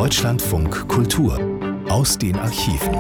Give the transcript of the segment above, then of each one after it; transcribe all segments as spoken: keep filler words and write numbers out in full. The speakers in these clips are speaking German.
Deutschlandfunk Kultur aus den Archiven.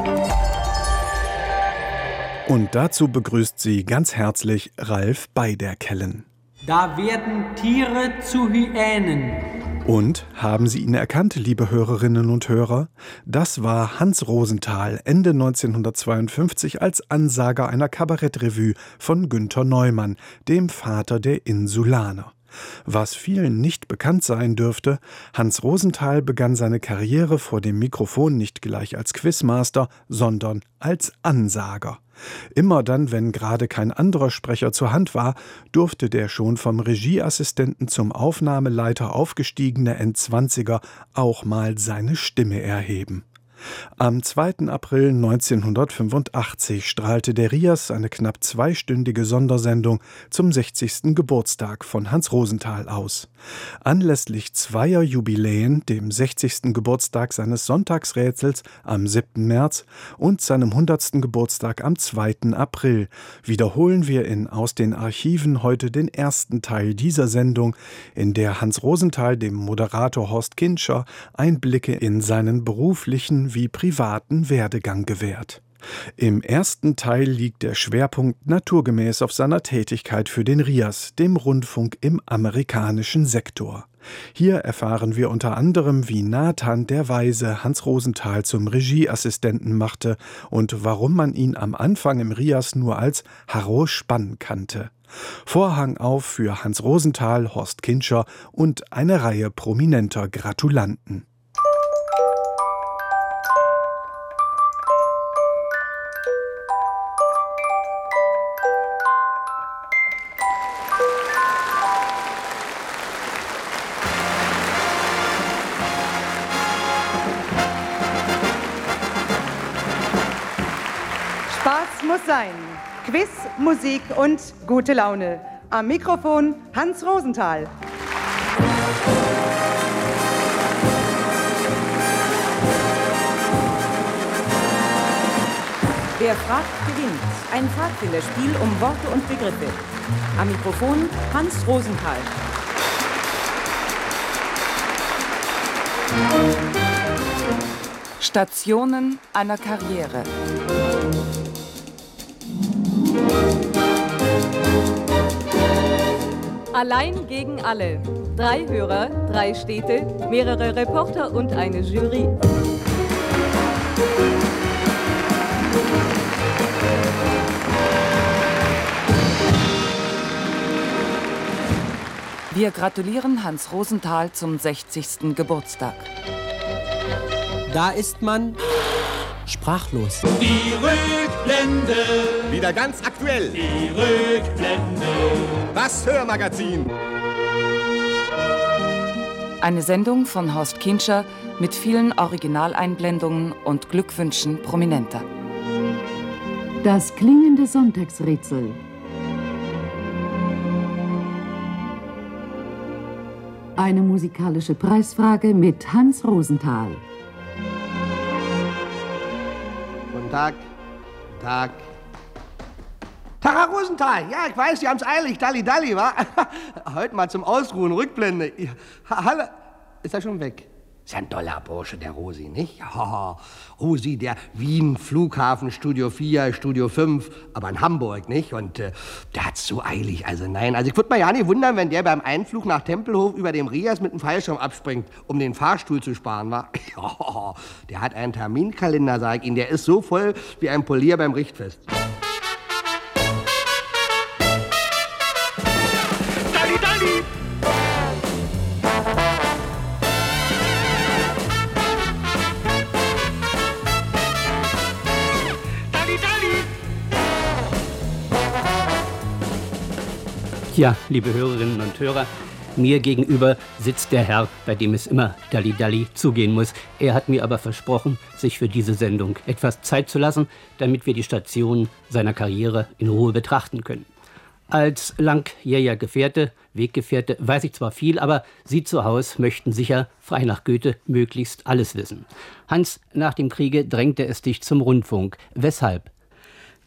Und dazu begrüßt sie ganz herzlich Ralf Beiderkellen. Da werden Tiere zu Hyänen. Und, haben Sie ihn erkannt, liebe Hörerinnen und Hörer? Das war Hans Rosenthal Ende neunzehnhundertzweiundfünfzig als Ansager einer Kabarettrevue von Günter Neumann, dem Vater der Insulaner. Was vielen nicht bekannt sein dürfte, Hans Rosenthal begann seine Karriere vor dem Mikrofon nicht gleich als Quizmaster, sondern als Ansager. Immer dann, wenn gerade kein anderer Sprecher zur Hand war, durfte der schon vom Regieassistenten zum Aufnahmeleiter aufgestiegene Endzwanziger auch mal seine Stimme erheben. Am zweiten April neunzehnhundertfünfundachtzig strahlte der RIAS eine knapp zweistündige Sondersendung zum sechzigsten Geburtstag von Hans Rosenthal aus. Anlässlich zweier Jubiläen, dem sechzigsten Geburtstag seines Sonntagsrätsels am siebten März und seinem hundertsten Geburtstag am zweiten April, wiederholen wir in Aus den Archiven heute den ersten Teil dieser Sendung, in der Hans Rosenthal dem Moderator Horst Kintscher Einblicke in seinen beruflichen wie privaten Werdegang gewährt. Im ersten Teil liegt der Schwerpunkt naturgemäß auf seiner Tätigkeit für den RIAS, dem Rundfunk im amerikanischen Sektor. Hier erfahren wir unter anderem, wie Nathan der Weise Hans Rosenthal zum Regieassistenten machte und warum man ihn am Anfang im RIAS nur als Harro Spann kannte. Vorhang auf für Hans Rosenthal, Horst Kintscher und eine Reihe prominenter Gratulanten. Muss sein. Quiz, Musik und gute Laune. Am Mikrofon Hans Rosenthal. Wer fragt, gewinnt. Ein Pfadfinderspiel um Worte und Begriffe. Am Mikrofon Hans Rosenthal. Stationen einer Karriere. Allein gegen alle. Drei Hörer, drei Städte, mehrere Reporter und eine Jury. Wir gratulieren Hans Rosenthal zum sechzigsten Geburtstag. Da ist man sprachlos. Die Rückblende. Wieder ganz aktuell. Die Rückblende. Das Hörmagazin. Eine Sendung von Horst Kintscher mit vielen Originaleinblendungen und Glückwünschen Prominenter. Das klingende Sonntagsrätsel. Eine musikalische Preisfrage mit Hans Rosenthal. Guten Tag. Guten Tag. Tag, Herr Rosenthal. Ja, ich weiß, Sie haben's eilig. Dalli, Dalli, wa? Heute mal zum Ausruhen, Rückblende. Hallo. Ist er schon weg? Ist ja ein toller Bursche, der Rosi, nicht? Ja, Rosi, der Wien, Flughafen, Studio vier, Studio fünf, aber in Hamburg, nicht? Und äh, der hat's so eilig, also nein. Also ich würde mal ja nicht wundern, wenn der beim Einflug nach Tempelhof über dem RIAS mit dem Fallschirm abspringt, um den Fahrstuhl zu sparen, wa? Ja, der hat einen Terminkalender, sag ich Ihnen, der ist so voll wie ein Polier beim Richtfest. Dalli, Dalli! Ja, liebe Hörerinnen und Hörer, mir gegenüber sitzt der Herr, bei dem es immer Dalli-Dalli zugehen muss. Er hat mir aber versprochen, sich für diese Sendung etwas Zeit zu lassen, damit wir die Station seiner Karriere in Ruhe betrachten können. Als langjähriger Gefährte, Weggefährte, weiß ich zwar viel, aber Sie zu Hause möchten sicher, frei nach Goethe, möglichst alles wissen. Hans, nach dem Kriege drängte es dich zum Rundfunk. Weshalb?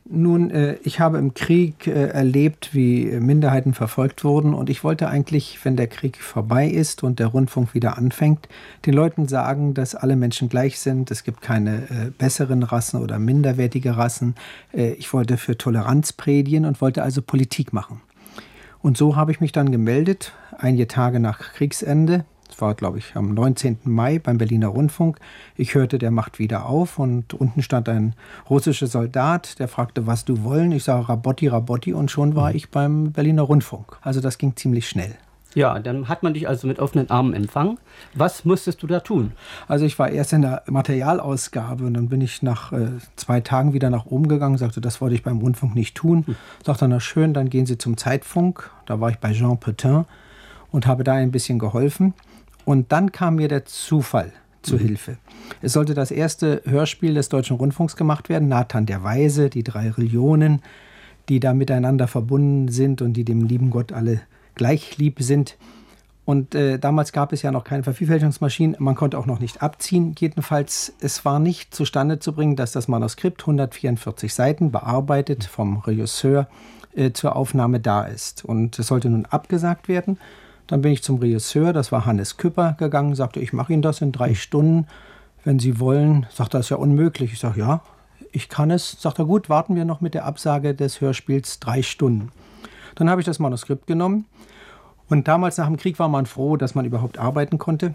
Nun, äh, ich habe im Krieg äh, erlebt, wie Minderheiten verfolgt wurden und ich wollte eigentlich, wenn der Krieg vorbei ist und der Rundfunk wieder anfängt, den Leuten sagen, dass alle Menschen gleich sind, es gibt keine äh, besseren Rassen oder minderwertige Rassen. Äh, ich wollte für Toleranz predigen und wollte also Politik machen. Und so habe ich mich dann gemeldet, einige Tage nach Kriegsende. Das war, glaube ich, am neunzehnten Mai beim Berliner Rundfunk. Ich hörte, der macht wieder auf und unten stand ein russischer Soldat, der fragte, was du wollen. Ich sage, Rabotti, Rabotti und schon war ich beim Berliner Rundfunk. Also das ging ziemlich schnell. Ja, dann hat man dich also mit offenen Armen empfangen. Was musstest du da tun? Also ich war erst in der Materialausgabe und dann bin ich nach äh, zwei Tagen wieder nach oben gegangen, sagte, das wollte ich beim Rundfunk nicht tun. Hm. Sagte, na schön, dann gehen Sie zum Zeitfunk. Da war ich bei Jean Petain und habe da ein bisschen geholfen. Und dann kam mir der Zufall zu mhm. Hilfe. Es sollte das erste Hörspiel des Deutschen Rundfunks gemacht werden, Nathan der Weise, die drei Religionen, die da miteinander verbunden sind und die dem lieben Gott alle gleich lieb sind. Und äh, damals gab es ja noch keine Vervielfältigungsmaschinen, man konnte auch noch nicht abziehen. Jedenfalls, es war nicht zustande zu bringen, dass das Manuskript, hundertvierundvierzig Seiten, bearbeitet vom Regisseur, äh, zur Aufnahme da ist. Und es sollte nun abgesagt werden. Dann bin ich zum Regisseur, das war Hannes Küpper, gegangen, sagte, ich mache Ihnen das in drei Stunden, wenn Sie wollen. Sagt er, das ist ja unmöglich. Ich sage, ja, ich kann es. Sagt er, gut, warten wir noch mit der Absage des Hörspiels drei Stunden. Dann habe ich das Manuskript genommen und damals nach dem Krieg war man froh, dass man überhaupt arbeiten konnte.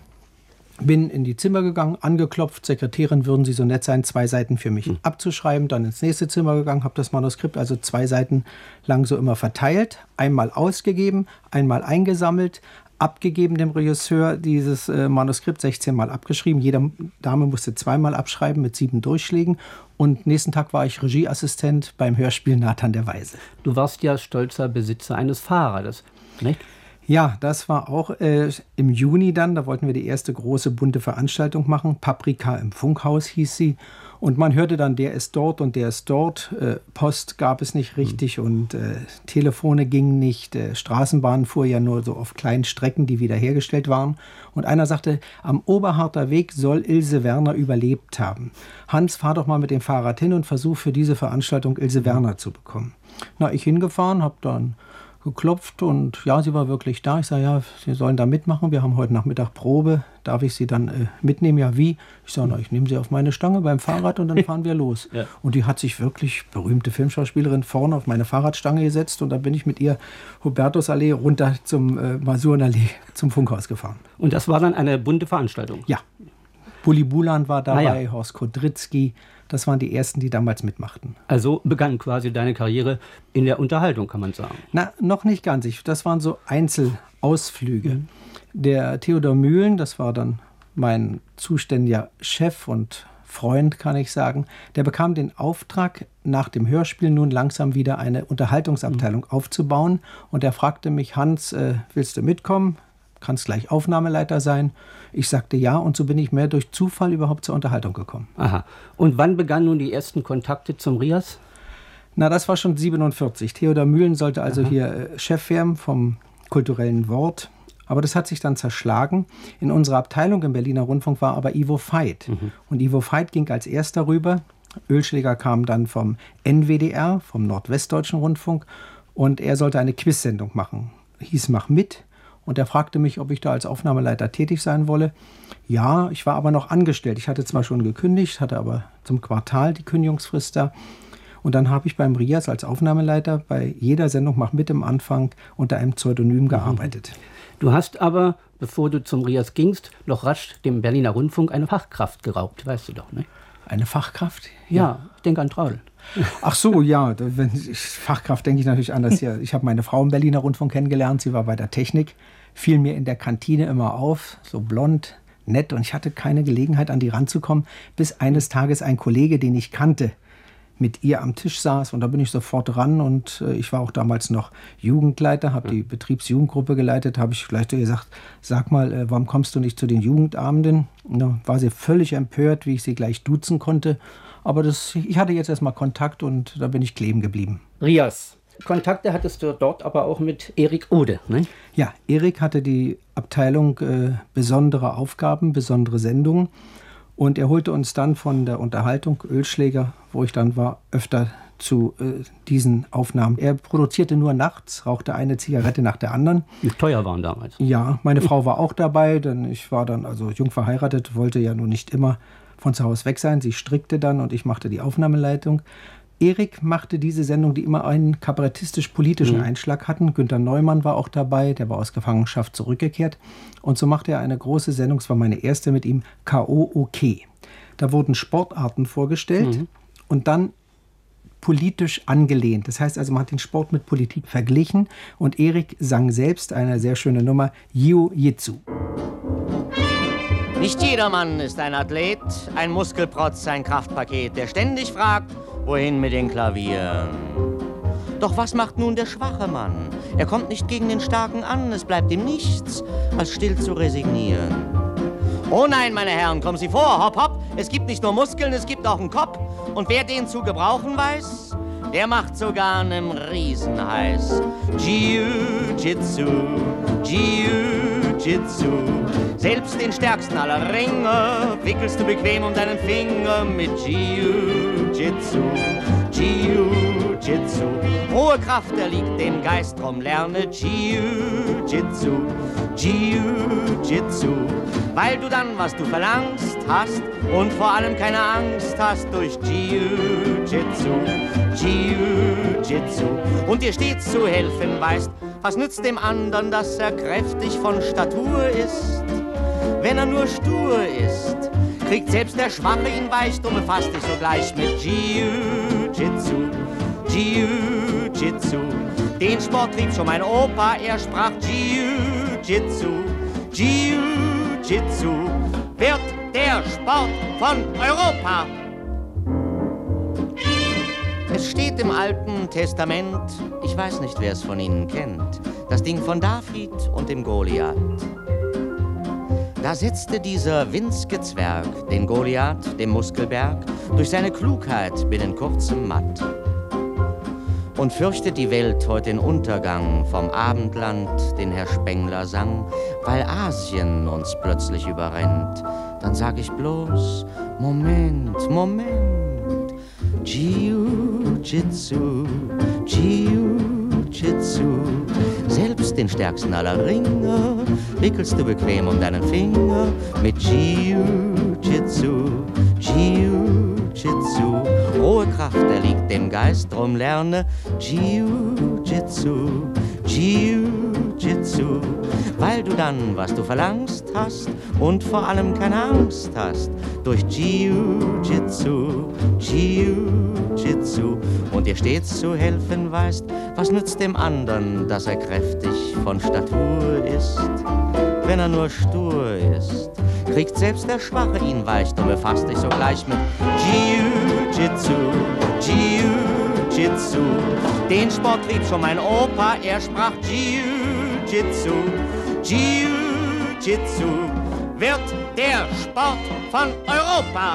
Bin in die Zimmer gegangen, angeklopft, Sekretärin, würden Sie so nett sein, zwei Seiten für mich mhm. abzuschreiben. Dann ins nächste Zimmer gegangen, habe das Manuskript also zwei Seiten lang so immer verteilt. Einmal ausgegeben, einmal eingesammelt, abgegeben dem Regisseur, dieses äh, Manuskript sechzehn Mal abgeschrieben. Jede Dame musste zweimal abschreiben mit sieben Durchschlägen. Und nächsten Tag war ich Regieassistent beim Hörspiel Nathan der Weise. Du warst ja stolzer Besitzer eines Fahrrades, nicht? Ja, das war auch äh, im Juni dann, da wollten wir die erste große bunte Veranstaltung machen. Paprika im Funkhaus hieß sie. Und man hörte dann, der ist dort und der ist dort. Äh, Post gab es nicht richtig mhm. und äh, Telefone gingen nicht. Äh, Straßenbahnen fuhr ja nur so auf kleinen Strecken, die wiederhergestellt waren. Und einer sagte, am Oberharter Weg soll Ilse Werner überlebt haben. Hans, fahr doch mal mit dem Fahrrad hin und versuch für diese Veranstaltung Ilse Werner zu bekommen. Na, ich hingefahren, hab dann geklopft und ja, sie war wirklich da. Ich sage, ja, Sie sollen da mitmachen. Wir haben heute Nachmittag Probe. Darf ich Sie dann äh, mitnehmen? Ja, wie? Ich sage, na, ich nehme Sie auf meine Stange beim Fahrrad und dann fahren wir los. Ja. Und die hat sich wirklich, berühmte Filmschauspielerin, vorne auf meine Fahrradstange gesetzt und dann bin ich mit ihr Hubertusallee runter zum äh, Masurenallee zum Funkhaus gefahren. Und das war dann eine bunte Veranstaltung? Ja. Bulli Bulan war dabei, ah, ja. Horst Kodritzky. Das waren die ersten, die damals mitmachten. Also begann quasi deine Karriere in der Unterhaltung, kann man sagen. Na, noch nicht ganz. Das waren so Einzelausflüge. Mhm. Der Theodor Mühlen, das war dann mein zuständiger Chef und Freund, kann ich sagen, der bekam den Auftrag, nach dem Hörspiel nun langsam wieder eine Unterhaltungsabteilung mhm. aufzubauen. Und er fragte mich, Hans, äh, willst du mitkommen? Kannst gleich Aufnahmeleiter sein. Ich sagte ja und so bin ich mehr durch Zufall überhaupt zur Unterhaltung gekommen. Aha. Und wann begannen nun die ersten Kontakte zum Rias? Na, das war schon siebenundvierzig. Theodor Mühlen sollte also Aha. hier äh, Chef werden vom kulturellen Wort. Aber das hat sich dann zerschlagen. In unserer Abteilung im Berliner Rundfunk war aber Ivo Veit. Mhm. Und Ivo Veit ging als erster rüber. Ölschläger kam dann vom N W D R, vom Nordwestdeutschen Rundfunk. Und er sollte eine Quizsendung machen. Hieß Mach mit. Und er fragte mich, ob ich da als Aufnahmeleiter tätig sein wolle. Ja, ich war aber noch angestellt. Ich hatte zwar schon gekündigt, hatte aber zum Quartal die Kündigungsfrist da. Und dann habe ich beim Rias als Aufnahmeleiter bei jeder Sendung Mach mit im Anfang unter einem Pseudonym gearbeitet. Du hast aber, bevor du zum Rias gingst, noch rasch dem Berliner Rundfunk eine Fachkraft geraubt, weißt du doch, ne? Eine Fachkraft? Ja, ja, ich denke an Traudl. Ach so, ja, wenn ich, Fachkraft denke ich natürlich anders hier. Ich habe meine Frau im Berliner Rundfunk kennengelernt, sie war bei der Technik, fiel mir in der Kantine immer auf, so blond, nett und ich hatte keine Gelegenheit, an die ranzukommen, bis eines Tages ein Kollege, den ich kannte, mit ihr am Tisch saß und da bin ich sofort ran und äh, ich war auch damals noch Jugendleiter, habe die Betriebsjugendgruppe geleitet, habe ich vielleicht gesagt, sag mal, äh, warum kommst du nicht zu den Jugendabenden? Und da war sie völlig empört, wie ich sie gleich duzen konnte, aber das, ich hatte jetzt erstmal Kontakt und da bin ich kleben geblieben. Rias, Kontakte hattest du dort aber auch mit Erik Ode, ne? Ja, Erik hatte die Abteilung äh, besondere Aufgaben, besondere Sendungen. Und er holte uns dann von der Unterhaltung Ölschläger, wo ich dann war, öfter zu äh, diesen Aufnahmen. Er produzierte nur nachts, rauchte eine Zigarette nach der anderen. Die teuer waren damals. Ja, meine Frau war auch dabei, denn ich war dann also jung verheiratet, wollte ja nun nicht immer von zu Hause weg sein. Sie strickte dann und ich machte die Aufnahmeleitung. Erik machte diese Sendung, die immer einen kabarettistisch-politischen mhm. Einschlag hatten. Günter Neumann war auch dabei, der war aus Gefangenschaft zurückgekehrt. Und so machte er eine große Sendung, es war meine erste mit ihm, K O O K. Da wurden Sportarten vorgestellt mhm. und dann politisch angelehnt. Das heißt also, man hat den Sport mit Politik verglichen und Erik sang selbst eine sehr schöne Nummer, Jiu-Jitsu. Nicht jedermann ist ein Athlet, ein Muskelprotz, ein Kraftpaket, der ständig fragt, wohin mit den Klavieren. Doch was macht nun der schwache Mann? Er kommt nicht gegen den Starken an, es bleibt ihm nichts, als still zu resignieren. Oh nein, meine Herren, kommen Sie vor, hopp, hopp, es gibt nicht nur Muskeln, es gibt auch einen Kopf. Und wer den zu gebrauchen weiß, der macht sogar einen Riesenheiß. Jiu-Jitsu, Jiu-Jitsu, selbst den stärksten aller Ringe wickelst du bequem um deinen Finger mit Jiu-Jitsu, Jiu-Jitsu. Hohe Kraft erliegt dem Geist, drum lerne Jiu-Jitsu, Jiu-Jitsu, weil du dann, was du verlangst, hast und vor allem keine Angst hast durch Jiu-Jitsu, Jiu-Jitsu. Und dir stets zu helfen weißt, was nützt dem anderen, dass er kräftig von Statur ist? Wenn er nur stur ist, kriegt selbst der Schwache ihn weich, du befasst dich sogleich mit Jiu-Jitsu, Jiu-Jitsu. Den Sport trieb schon mein Opa, er sprach Jiu-Jitsu, Jiu-Jitsu wird der Sport von Europa. Es steht im Alten Testament, ich weiß nicht, wer es von Ihnen kennt, das Ding von David und dem Goliath. Da setzte dieser winzige Zwerg den Goliath, dem Muskelberg, durch seine Klugheit binnen kurzem matt. Und fürchtet die Welt heute den Untergang vom Abendland, den Herr Spengler sang, weil Asien uns plötzlich überrennt, dann sag ich bloß, Moment, Moment, Jiu-Jitsu, Jiu-Jitsu, selbst den stärksten aller Ringe wickelst du bequem um deinen Finger mit Jiu-Jitsu, Jiu-Jitsu. Hohe Kraft erliegt dem Geist, drum lerne Jiu-Jitsu, Jiu-Jitsu, weil du dann, was du verlangst, hast und vor allem keine Angst hast durch Jiu-Jitsu, Jiu-Jitsu. Und dir stets zu helfen weißt, was nützt dem anderen, dass er kräftig von Statur ist, wenn er nur stur ist. Kriegt selbst der Schwache ihn weich, und befasst dich sogleich mit Jiu-Jitsu, Jiu-Jitsu. Den Sport trieb schon mein Opa, er sprach Jiu-Jitsu, Jiu-Jitsu wird der Sport von Europa.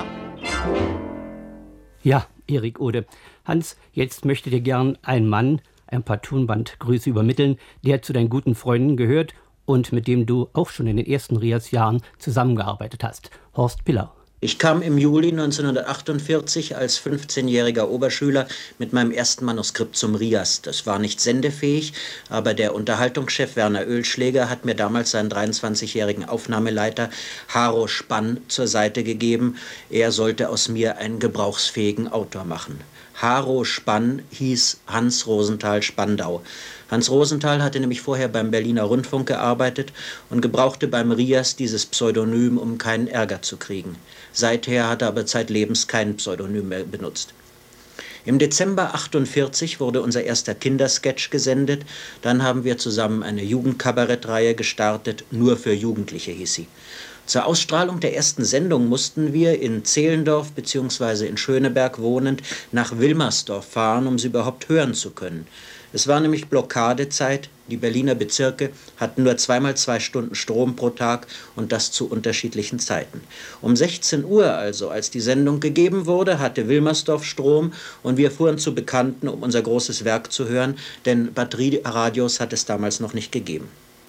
Ja, Erik Ode. Hans, jetzt möchte dir gern ein Mann ein paar Tonbandgrüße übermitteln, der zu deinen guten Freunden gehört und mit dem du auch schon in den ersten Rias-Jahren zusammengearbeitet hast. Horst Pillau. Ich kam im Juli neunzehnhundertachtundvierzig als fünfzehnjähriger Oberschüler mit meinem ersten Manuskript zum Rias. Das war nicht sendefähig, aber der Unterhaltungschef Werner Oehlschläger hat mir damals seinen dreiundzwanzigjährigen Aufnahmeleiter Haro Spann zur Seite gegeben. Er sollte aus mir einen gebrauchsfähigen Autor machen. Haro Spann hieß Hans Rosenthal Spandau. Hans Rosenthal hatte nämlich vorher beim Berliner Rundfunk gearbeitet und gebrauchte beim Rias dieses Pseudonym, um keinen Ärger zu kriegen. Seither hat er aber zeitlebens kein Pseudonym mehr benutzt. Im Dezember achtundvierzig wurde unser erster Kindersketch gesendet. Dann haben wir zusammen eine Jugendkabarettreihe gestartet, nur für Jugendliche hieß sie. Zur Ausstrahlung der ersten Sendung mussten wir in Zehlendorf bzw. in Schöneberg wohnend nach Wilmersdorf fahren, um sie überhaupt hören zu können. Es war nämlich Blockadezeit, die Berliner Bezirke hatten nur zweimal zwei Stunden Strom pro Tag und das zu unterschiedlichen Zeiten. Um sechzehn Uhr also, als die Sendung gegeben wurde, hatte Wilmersdorf Strom und wir fuhren zu Bekannten, um unser großes Werk zu hören, denn Batterieradios hat es damals noch nicht gegeben.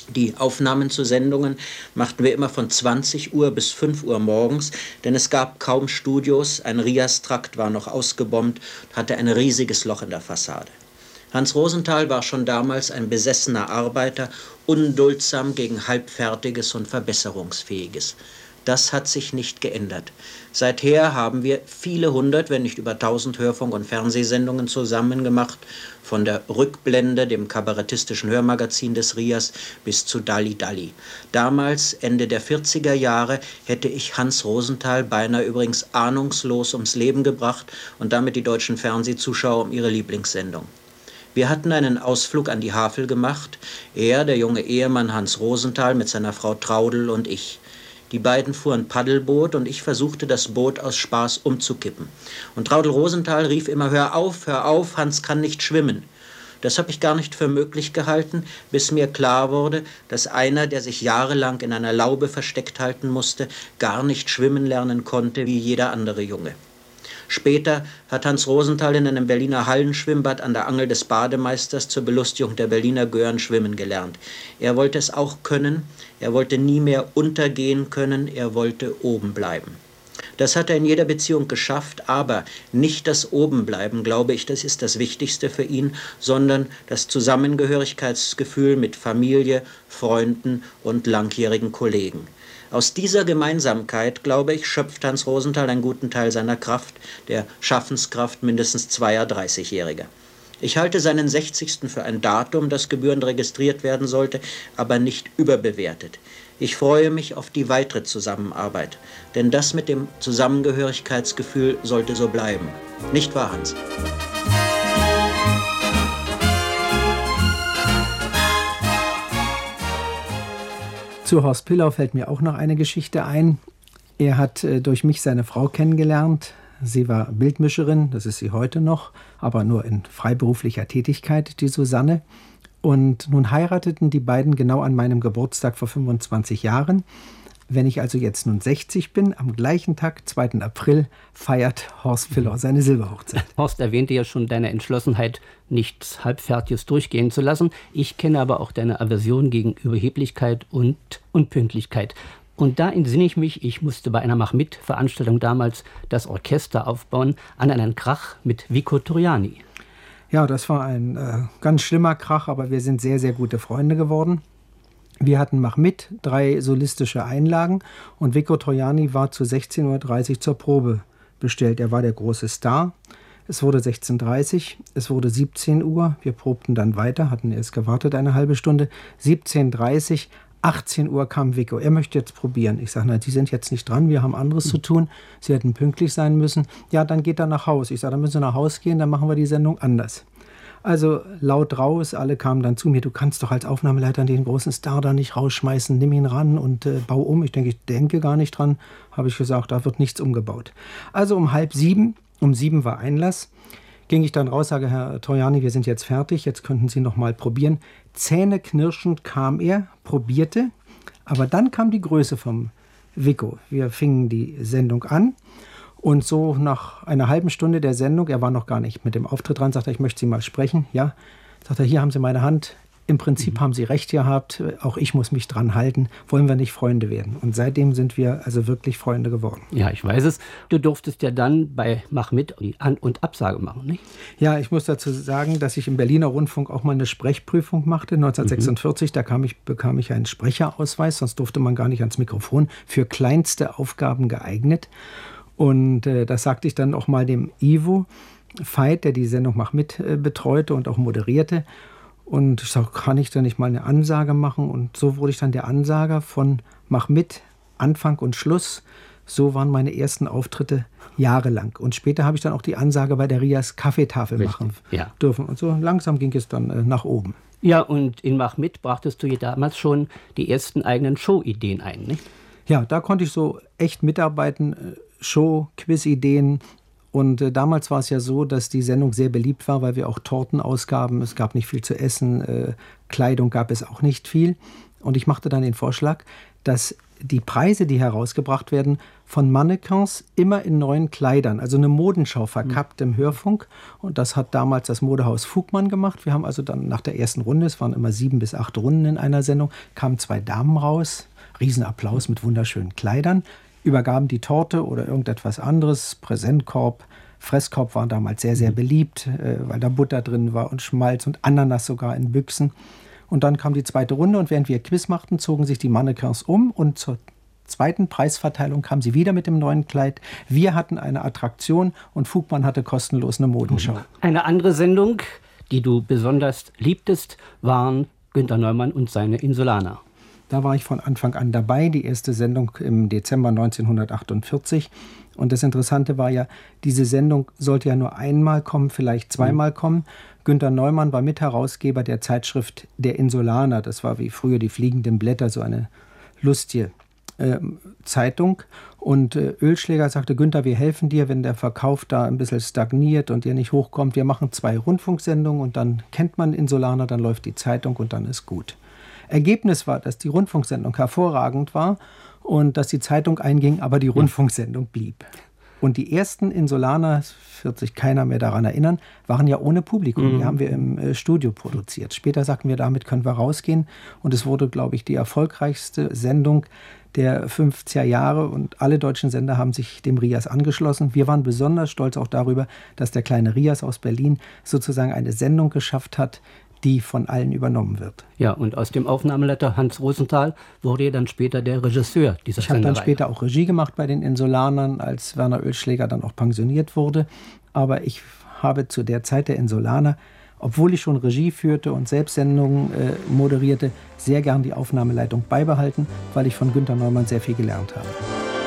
Die Aufnahmen zu Sendungen machten wir immer von zwanzig Uhr bis fünf Uhr morgens, denn es gab kaum Studios, ein Rias-Trakt war noch ausgebombt, hatte ein riesiges Loch in der Fassade. Hans Rosenthal war schon damals ein besessener Arbeiter, unduldsam gegen Halbfertiges und Verbesserungsfähiges. Das hat sich nicht geändert. Seither haben wir viele hundert, wenn nicht über tausend Hörfunk- und Fernsehsendungen zusammen gemacht, von der Rückblende, dem kabarettistischen Hörmagazin des Rias, bis zu Dalli Dalli. Damals, Ende der vierziger Jahre, hätte ich Hans Rosenthal beinahe übrigens ahnungslos ums Leben gebracht und damit die deutschen Fernsehzuschauer um ihre Lieblingssendung. Wir hatten einen Ausflug an die Havel gemacht, er, der junge Ehemann Hans Rosenthal mit seiner Frau Traudl und ich. Die beiden fuhren Paddelboot und ich versuchte, das Boot aus Spaß umzukippen. Und Traudl Rosenthal rief immer, hör auf, hör auf, Hans kann nicht schwimmen. Das habe ich gar nicht für möglich gehalten, bis mir klar wurde, dass einer, der sich jahrelang in einer Laube versteckt halten musste, gar nicht schwimmen lernen konnte wie jeder andere Junge. Später hat Hans Rosenthal in einem Berliner Hallenschwimmbad an der Angel des Bademeisters zur Belustigung der Berliner Gören schwimmen gelernt. Er wollte es auch können, er wollte nie mehr untergehen können, er wollte oben bleiben. Das hat er in jeder Beziehung geschafft, aber nicht das Obenbleiben, glaube ich, das ist das Wichtigste für ihn, sondern das Zusammengehörigkeitsgefühl mit Familie, Freunden und langjährigen Kollegen. Aus dieser Gemeinsamkeit, glaube ich, schöpft Hans Rosenthal einen guten Teil seiner Kraft, der Schaffenskraft mindestens zweier dreißigjähriger. Ich halte seinen sechzigsten für ein Datum, das gebührend registriert werden sollte, aber nicht überbewertet. Ich freue mich auf die weitere Zusammenarbeit, denn das mit dem Zusammengehörigkeitsgefühl sollte so bleiben. Nicht wahr, Hans? Zu Horst Pillau fällt mir auch noch eine Geschichte ein. Er hat äh, durch mich seine Frau kennengelernt. Sie war Bildmischerin, das ist sie heute noch, aber nur in freiberuflicher Tätigkeit, die Susanne. Und nun heirateten die beiden genau an meinem Geburtstag vor fünfundzwanzig Jahren. Wenn ich also jetzt nun sechzig bin, am gleichen Tag, zweiten April, feiert Horst Pillau seine Silberhochzeit. Horst erwähnte ja schon deine Entschlossenheit, nichts Halbfertiges durchgehen zu lassen. Ich kenne aber auch deine Aversion gegen Überheblichkeit und Unpünktlichkeit. Und da entsinne ich mich, ich musste bei einer Mach-Mit-Veranstaltung damals das Orchester aufbauen, an einen Krach mit Vico Troiani. Ja, das war ein äh, ganz schlimmer Krach, aber wir sind sehr, sehr gute Freunde geworden. Wir hatten Mach mit, drei solistische Einlagen und Vico Troiani war zu sechzehn Uhr dreißig zur Probe bestellt. Er war der große Star. Es wurde sechzehn Uhr dreißig, es wurde siebzehn Uhr, wir probten dann weiter, hatten erst gewartet eine halbe Stunde. siebzehn Uhr dreißig, achtzehn Uhr kam Vico, er möchte jetzt probieren. Ich sage, na, die sind jetzt nicht dran, wir haben anderes zu tun, sie hätten pünktlich sein müssen. Ja, dann geht er nach Haus. Ich sage, dann müssen Sie nach Haus gehen, dann machen wir die Sendung anders. Also laut raus, alle kamen dann zu mir, du kannst doch als Aufnahmeleiter den großen Star da nicht rausschmeißen, nimm ihn ran und äh, bau um. Ich denke, ich denke gar nicht dran, habe ich gesagt, da wird nichts umgebaut. Also um halb sieben, um sieben war Einlass, ging ich dann raus, sage, Herr Troiani, wir sind jetzt fertig, jetzt könnten Sie noch mal probieren. Zähneknirschend kam er, probierte, aber dann kam die Größe vom Vico. Wir fingen die Sendung an. Und so nach einer halben Stunde der Sendung, er war noch gar nicht mit dem Auftritt dran, sagte er, ich möchte Sie mal sprechen. Ja, sagt er, hier haben Sie meine Hand. Im Prinzip mhm. haben Sie recht gehabt, auch ich muss mich dran halten. Wollen wir nicht Freunde werden? Und seitdem sind wir also wirklich Freunde geworden. Ja, ich weiß es. Du durftest ja dann bei Mach mit die An- und Absage machen, nicht? Ja, ich muss dazu sagen, dass ich im Berliner Rundfunk auch mal eine Sprechprüfung machte, neunzehnhundertsechsundvierzig. Mhm. Da kam ich, bekam ich einen Sprecherausweis, sonst durfte man gar nicht ans Mikrofon, für kleinste Aufgaben geeignet. Und äh, das sagte ich dann auch mal dem Ivo Veit, der die Sendung Mach mit äh, betreute und auch moderierte. Und ich sage, kann ich da nicht mal eine Ansage machen? Und so wurde ich dann der Ansager von Mach mit, Anfang und Schluss. So waren meine ersten Auftritte jahrelang. Und später habe ich dann auch die Ansage bei der Rias Kaffeetafel Richtig, machen ja. dürfen. Und so langsam ging es dann äh, nach oben. Ja, und in Mach mit brachtest du ja damals schon die ersten eigenen Show-Ideen ein, nicht? Ja, da konnte ich so echt mitarbeiten. Show, Quiz-Ideen. Und äh, damals war es ja so, dass die Sendung sehr beliebt war, weil wir auch Torten ausgaben. Es gab nicht viel zu essen, äh, Kleidung gab es auch nicht viel. Und ich machte dann den Vorschlag, dass die Preise, die herausgebracht werden, von Mannequins immer in neuen Kleidern, also eine Modenschau verkappt im Hörfunk. Und das hat damals das Modehaus Fugmann gemacht. Wir haben also dann nach der ersten Runde, es waren immer sieben bis acht Runden in einer Sendung, kamen zwei Damen raus, Riesenapplaus mit wunderschönen Kleidern, übergaben die Torte oder irgendetwas anderes, Präsentkorb. Fresskorb war damals sehr, sehr beliebt, äh, weil da Butter drin war und Schmalz und Ananas sogar in Büchsen. Und dann kam die zweite Runde und während wir Quiz machten, zogen sich die Mannequins um und zur zweiten Preisverteilung kam sie wieder mit dem neuen Kleid. Wir hatten eine Attraktion und Fugmann hatte kostenlos eine Modenschau. Eine andere Sendung, die du besonders liebtest, waren Günter Neumann und seine Insulaner. Da war ich von Anfang an dabei, die erste Sendung im Dezember neunzehnhundertachtundvierzig. Und das Interessante war ja, diese Sendung sollte ja nur einmal kommen, vielleicht zweimal mhm. kommen. Günter Neumann war Mitherausgeber der Zeitschrift Der Insulaner. Das war wie früher die Fliegenden Blätter, so eine lustige äh, Zeitung. Und äh, Oelschläger sagte, Günter, wir helfen dir, wenn der Verkauf da ein bisschen stagniert und ihr nicht hochkommt. Wir machen zwei Rundfunksendungen und dann kennt man Insulaner, dann läuft die Zeitung und dann ist gut. Ergebnis war, dass die Rundfunksendung hervorragend war und dass die Zeitung einging, aber die Rundfunksendung blieb. Und die ersten Insulaner, wird sich keiner mehr daran erinnern, waren ja ohne Publikum. Mhm. Die haben wir im äh, Studio produziert. Später sagten wir, damit können wir rausgehen. Und es wurde, glaube ich, die erfolgreichste Sendung der fünfziger Jahre. Und alle deutschen Sender haben sich dem Rias angeschlossen. Wir waren besonders stolz auch darüber, dass der kleine Rias aus Berlin sozusagen eine Sendung geschafft hat, die von allen übernommen wird. Ja, und aus dem Aufnahmeleiter Hans Rosenthal wurde dann später der Regisseur dieser Ich habe dann später auch Regie gemacht bei den Insulanern, als Werner Oelschläger dann auch pensioniert wurde. Aber ich habe zu der Zeit der Insulaner, obwohl ich schon Regie führte und selbst Sendungen äh, moderierte, sehr gern die Aufnahmeleitung beibehalten, weil ich von Günter Neumann sehr viel gelernt habe.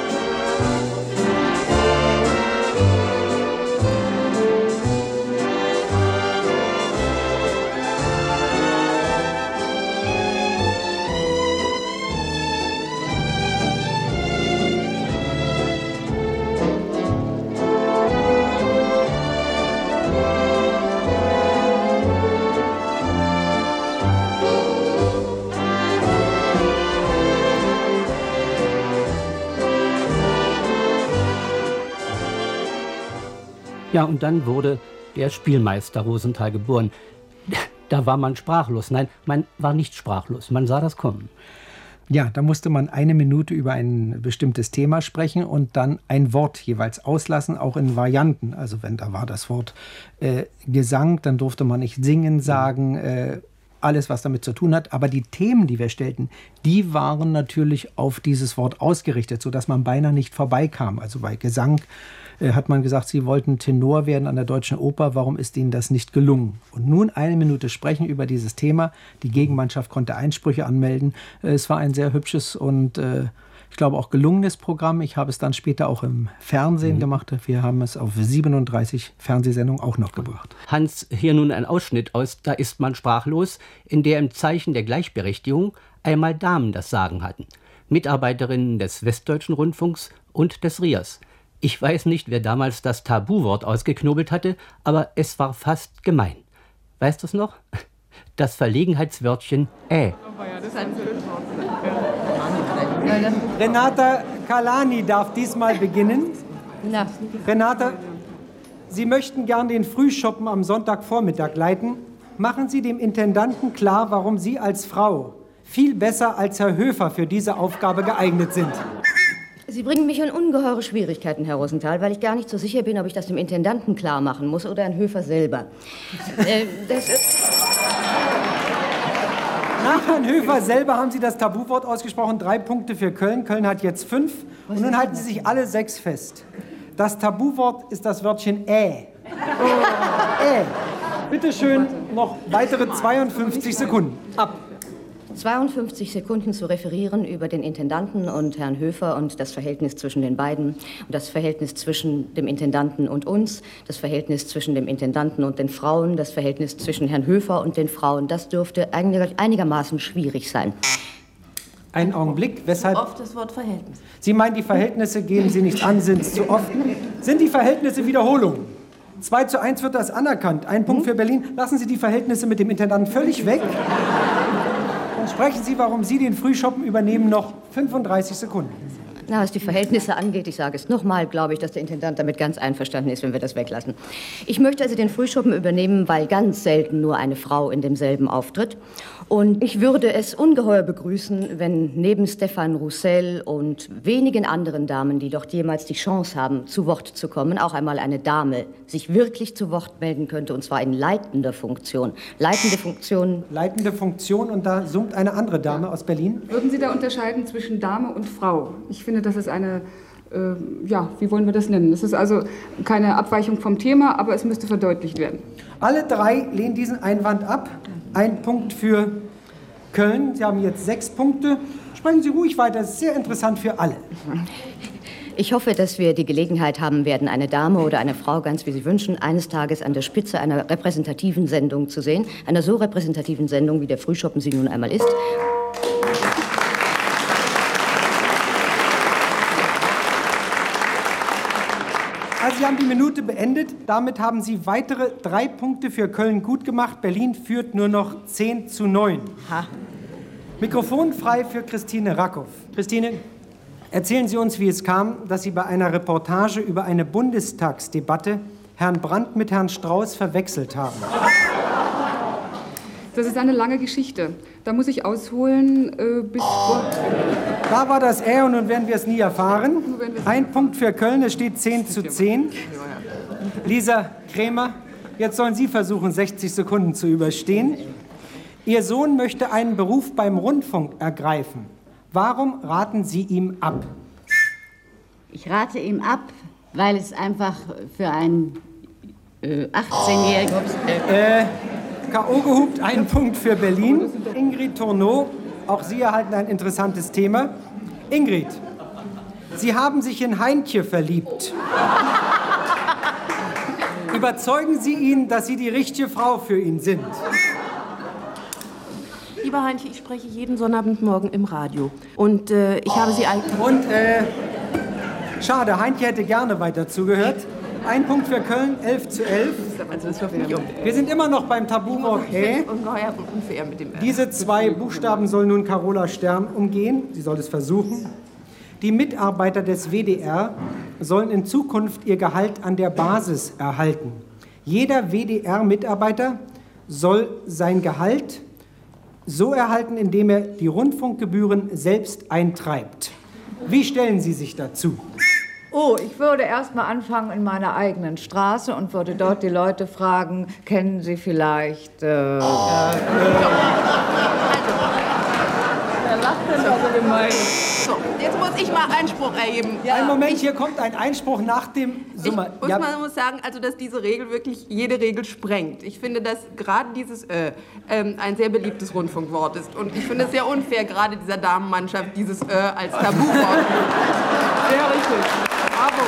Ja, und dann wurde der Spielmeister Rosenthal geboren. Da war man sprachlos. Nein, man war nicht sprachlos. Man sah das kommen. Ja, da musste man eine Minute über ein bestimmtes Thema sprechen und dann ein Wort jeweils auslassen, auch in Varianten. Also wenn da war das Wort äh, Gesang, dann durfte man nicht singen sagen, äh, alles, was damit zu tun hat. Aber die Themen, die wir stellten, die waren natürlich auf dieses Wort ausgerichtet, sodass man beinahe nicht vorbeikam. Also bei Gesang äh, hat man gesagt, Sie wollten Tenor werden an der Deutschen Oper, warum ist Ihnen das nicht gelungen? Und nun eine Minute sprechen über dieses Thema. Die Gegenmannschaft konnte Einsprüche anmelden. Äh, es war ein sehr hübsches und äh, ich glaube auch gelungenes Programm. Ich habe es dann später auch im Fernsehen mhm. gemacht. Wir haben es auf siebenunddreißig Fernsehsendungen auch noch gebracht. Hans, hier nun ein Ausschnitt aus Da ist man sprachlos, in der im Zeichen der Gleichberechtigung einmal Damen das Sagen hatten. Mitarbeiterinnen des Westdeutschen Rundfunks und des Rias. Ich weiß nicht, wer damals das Tabuwort ausgeknobelt hatte, aber es war fast gemein. Weißt du es noch? Das Verlegenheitswörtchen Äh. Renata Kalani darf diesmal beginnen. Na. Renata, Sie möchten gern den Frühschoppen am Sonntagvormittag leiten. Machen Sie dem Intendanten klar, warum Sie als Frau viel besser als Herr Höfer für diese Aufgabe geeignet sind. Sie bringen mich in ungeheure Schwierigkeiten, Herr Rosenthal, weil ich gar nicht so sicher bin, ob ich das dem Intendanten klar machen muss oder Herrn Höfer selber. äh, das Nach Herrn Höfer selber haben Sie das Tabuwort ausgesprochen. Drei Punkte für Köln. Köln hat jetzt fünf. Und nun halten Sie sich alle sechs fest. Das Tabuwort ist das Wörtchen Äh. Äh. Bitte schön, noch weitere zweiundfünfzig Sekunden. Ab. zweiundfünfzig Sekunden zu referieren über den Intendanten und Herrn Höfer und das Verhältnis zwischen den beiden und das Verhältnis zwischen dem Intendanten und uns, das Verhältnis zwischen dem Intendanten und den Frauen, das Verhältnis zwischen Herrn Höfer und den Frauen. Das dürfte einigermaßen schwierig sein. Einen Augenblick, weshalb... Zu oft das Wort Verhältnis. Sie meinen, die Verhältnisse geben Sie nicht an, sind es zu oft? Sind die Verhältnisse Wiederholungen? zwei zu eins wird das anerkannt. Ein Punkt für Berlin. Lassen Sie die Verhältnisse mit dem Intendanten völlig weg. Dann sprechen Sie, warum Sie den Frühschoppen übernehmen, noch fünfunddreißig Sekunden. Na, was die Verhältnisse angeht, ich sage es nochmal, glaube ich, dass der Intendant damit ganz einverstanden ist, wenn wir das weglassen. Ich möchte also den Frühschoppen übernehmen, weil ganz selten nur eine Frau in demselben auftritt. Und ich würde es ungeheuer begrüßen, wenn neben Stéphane Roussel und wenigen anderen Damen, die dort jemals die Chance haben, zu Wort zu kommen, auch einmal eine Dame sich wirklich zu Wort melden könnte, und zwar in leitender Funktion. Leitende Funktion. Leitende Funktion, und da summt eine andere Dame aus Berlin. Würden Sie da unterscheiden zwischen Dame und Frau? Ich finde, das ist eine, äh, ja, wie wollen wir das nennen? Das ist also keine Abweichung vom Thema, aber es müsste verdeutlicht werden. Alle drei lehnen diesen Einwand ab. Ein Punkt für Köln. Sie haben jetzt sechs Punkte. Sprechen Sie ruhig weiter, das ist sehr interessant für alle. Ich hoffe, dass wir die Gelegenheit haben werden, eine Dame oder eine Frau, ganz wie Sie wünschen, eines Tages an der Spitze einer repräsentativen Sendung zu sehen. Einer so repräsentativen Sendung, wie der Frühschoppen sie nun einmal ist. Also Sie haben die Minute beendet. Damit haben Sie weitere drei Punkte für Köln gut gemacht. Berlin führt nur noch zehn zu neun. Ha. Mikrofon frei für Christine Rakow. Christine, erzählen Sie uns, wie es kam, dass Sie bei einer Reportage über eine Bundestagsdebatte Herrn Brandt mit Herrn Strauß verwechselt haben. Das ist eine lange Geschichte. Da muss ich ausholen äh, bis... Da war das Ä und nun werden wir es nie erfahren. Ein Punkt für Köln, es steht zehn zu zehn. Lisa Krämer, jetzt sollen Sie versuchen, sechzig Sekunden zu überstehen. Ihr Sohn möchte einen Beruf beim Rundfunk ergreifen. Warum raten Sie ihm ab? Ich rate ihm ab, weil es einfach für einen äh, achtzehnjährigen... Äh, K O gehupt, ein Punkt für Berlin. Ingrid Tourneau, auch Sie erhalten ein interessantes Thema. Ingrid, Sie haben sich in Heintje verliebt. Überzeugen Sie ihn, dass Sie die richtige Frau für ihn sind. Lieber Heintje, ich spreche jeden Sonnabendmorgen im Radio. Und äh, ich habe Sie eigentlich... Und, äh, schade, Heintje hätte gerne weiter zugehört. Ein Punkt für Köln, elf zu elf. Wir sind immer noch beim Tabuwort Ä. Diese zwei Buchstaben soll nun Carola Stern umgehen. Sie soll es versuchen. Die Mitarbeiter des W D R sollen in Zukunft ihr Gehalt an der Basis erhalten. Jeder W D R-Mitarbeiter soll sein Gehalt so erhalten, indem er die Rundfunkgebühren selbst eintreibt. Wie stellen Sie sich dazu? Oh, ich würde erst mal anfangen in meiner eigenen Straße und würde dort die Leute fragen, kennen Sie vielleicht... Äh, äh, äh, Wer lacht denn da so gemein? So, jetzt muss ich mal Einspruch erheben. Ja, ein Moment, ich, hier kommt ein Einspruch nach dem Sommer. Ich muss, ja. Man muss sagen, also, dass diese Regel wirklich jede Regel sprengt. Ich finde, dass gerade dieses äh, ähm, ein sehr beliebtes Rundfunkwort ist. Und ich finde es sehr unfair, gerade dieser Damenmannschaft dieses äh, als Tabuwort. Sehr richtig. Bravo.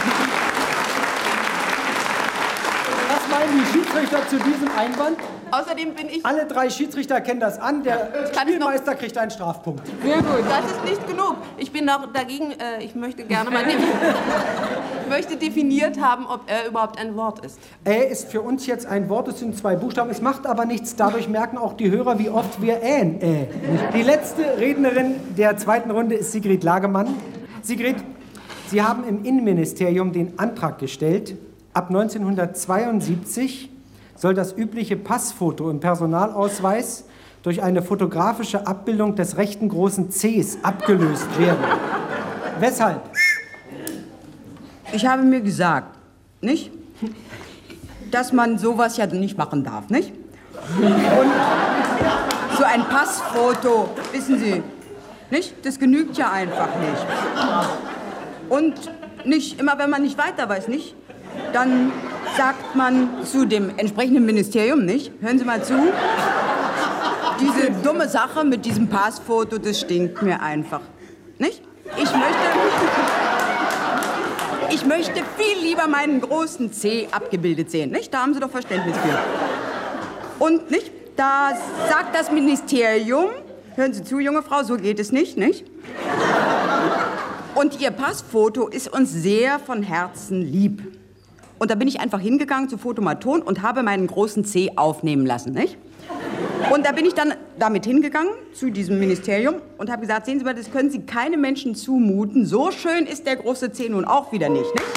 Was meinen die Schiedsrichter zu diesem Einwand? Außerdem bin ich... Alle drei Schiedsrichter kennen das an. Der Spielmeister kriegt einen Strafpunkt. Sehr gut. Das ist nicht genug. Ich bin auch dagegen, äh, ich möchte gerne mal... ich möchte definiert haben, ob er überhaupt ein Wort ist. Ä ist für uns jetzt ein Wort, es sind zwei Buchstaben. Es macht aber nichts. Dadurch merken auch die Hörer, wie oft wir ähen. Äh. Die letzte Rednerin der zweiten Runde ist Sigrid Lagemann. Sigrid, Sie haben im Innenministerium den Antrag gestellt, ab neunzehnhundertzweiundsiebzig soll das übliche Passfoto im Personalausweis durch eine fotografische Abbildung des rechten großen Cs abgelöst werden. Weshalb? Ich habe mir gesagt, nicht? Dass man sowas ja nicht machen darf, nicht? Und so ein Passfoto, wissen Sie, nicht? Das genügt ja einfach nicht. Und nicht immer, wenn man nicht weiter weiß, nicht? Dann sagt man zu dem entsprechenden Ministerium, nicht? Hören Sie mal zu. Diese dumme Sache mit diesem Passfoto, das stinkt mir einfach. Nicht? Ich möchte... Ich möchte viel lieber meinen großen C abgebildet sehen, nicht? Da haben Sie doch Verständnis für. Und, nicht? Da sagt das Ministerium... Hören Sie zu, junge Frau, so geht es nicht, nicht? Und Ihr Passfoto ist uns sehr von Herzen lieb. Und da bin ich einfach hingegangen zu Fotomaton und habe meinen großen C aufnehmen lassen, nicht? Und da bin ich dann damit hingegangen, zu diesem Ministerium, und habe gesagt, sehen Sie mal, das können Sie keinem Menschen zumuten. So schön ist der große C nun auch wieder nicht, nicht?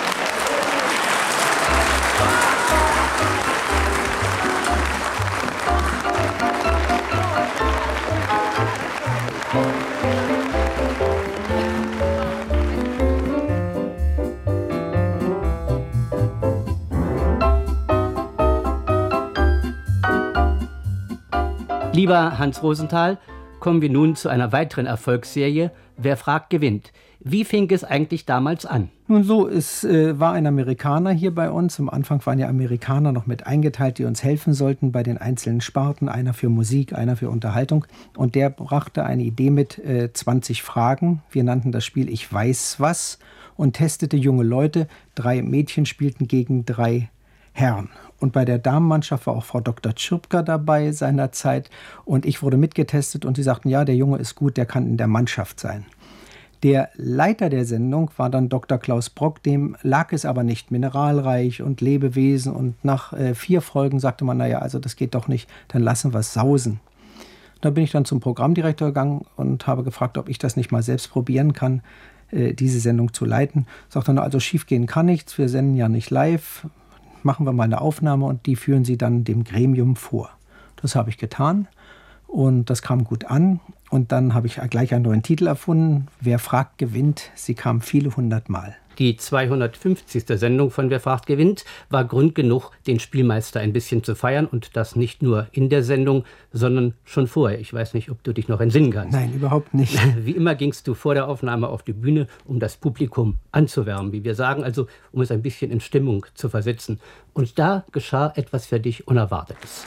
Lieber Hans Rosenthal, kommen wir nun zu einer weiteren Erfolgsserie. Wer fragt, gewinnt. Wie fing es eigentlich damals an? Nun so, es äh, war ein Amerikaner hier bei uns. Am Anfang waren ja Amerikaner noch mit eingeteilt, die uns helfen sollten bei den einzelnen Sparten. Einer für Musik, einer für Unterhaltung. Und der brachte eine Idee mit äh, zwanzig Fragen. Wir nannten das Spiel Ich weiß was und testete junge Leute. Drei Mädchen spielten gegen drei Herren. Und bei der Damenmannschaft war auch Frau Doktor Tschirpka dabei seinerzeit. Und ich wurde mitgetestet und sie sagten, ja, der Junge ist gut, der kann in der Mannschaft sein. Der Leiter der Sendung war dann Doktor Klaus Brock, dem lag es aber nicht, mineralreich und Lebewesen. Und nach äh, vier Folgen sagte man, naja, also das geht doch nicht, dann lassen wir es sausen. Da bin ich dann zum Programmdirektor gegangen und habe gefragt, ob ich das nicht mal selbst probieren kann, äh, diese Sendung zu leiten. Sagte dann, also schief gehen kann nichts, wir senden ja nicht live. Machen wir mal eine Aufnahme und die führen Sie dann dem Gremium vor. Das habe ich getan und das kam gut an. Und dann habe ich gleich einen neuen Titel erfunden. Wer fragt, gewinnt. Sie kam viele hundert Mal. Die zweihundertfünfzigste Sendung von Wer fragt, gewinnt war Grund genug, den Spielmeister ein bisschen zu feiern. Und das nicht nur in der Sendung, sondern schon vorher. Ich weiß nicht, ob du dich noch entsinnen kannst. Nein, überhaupt nicht. Wie immer gingst du vor der Aufnahme auf die Bühne, um das Publikum anzuwärmen, wie wir sagen, also um es ein bisschen in Stimmung zu versetzen. Und da geschah etwas für dich Unerwartetes.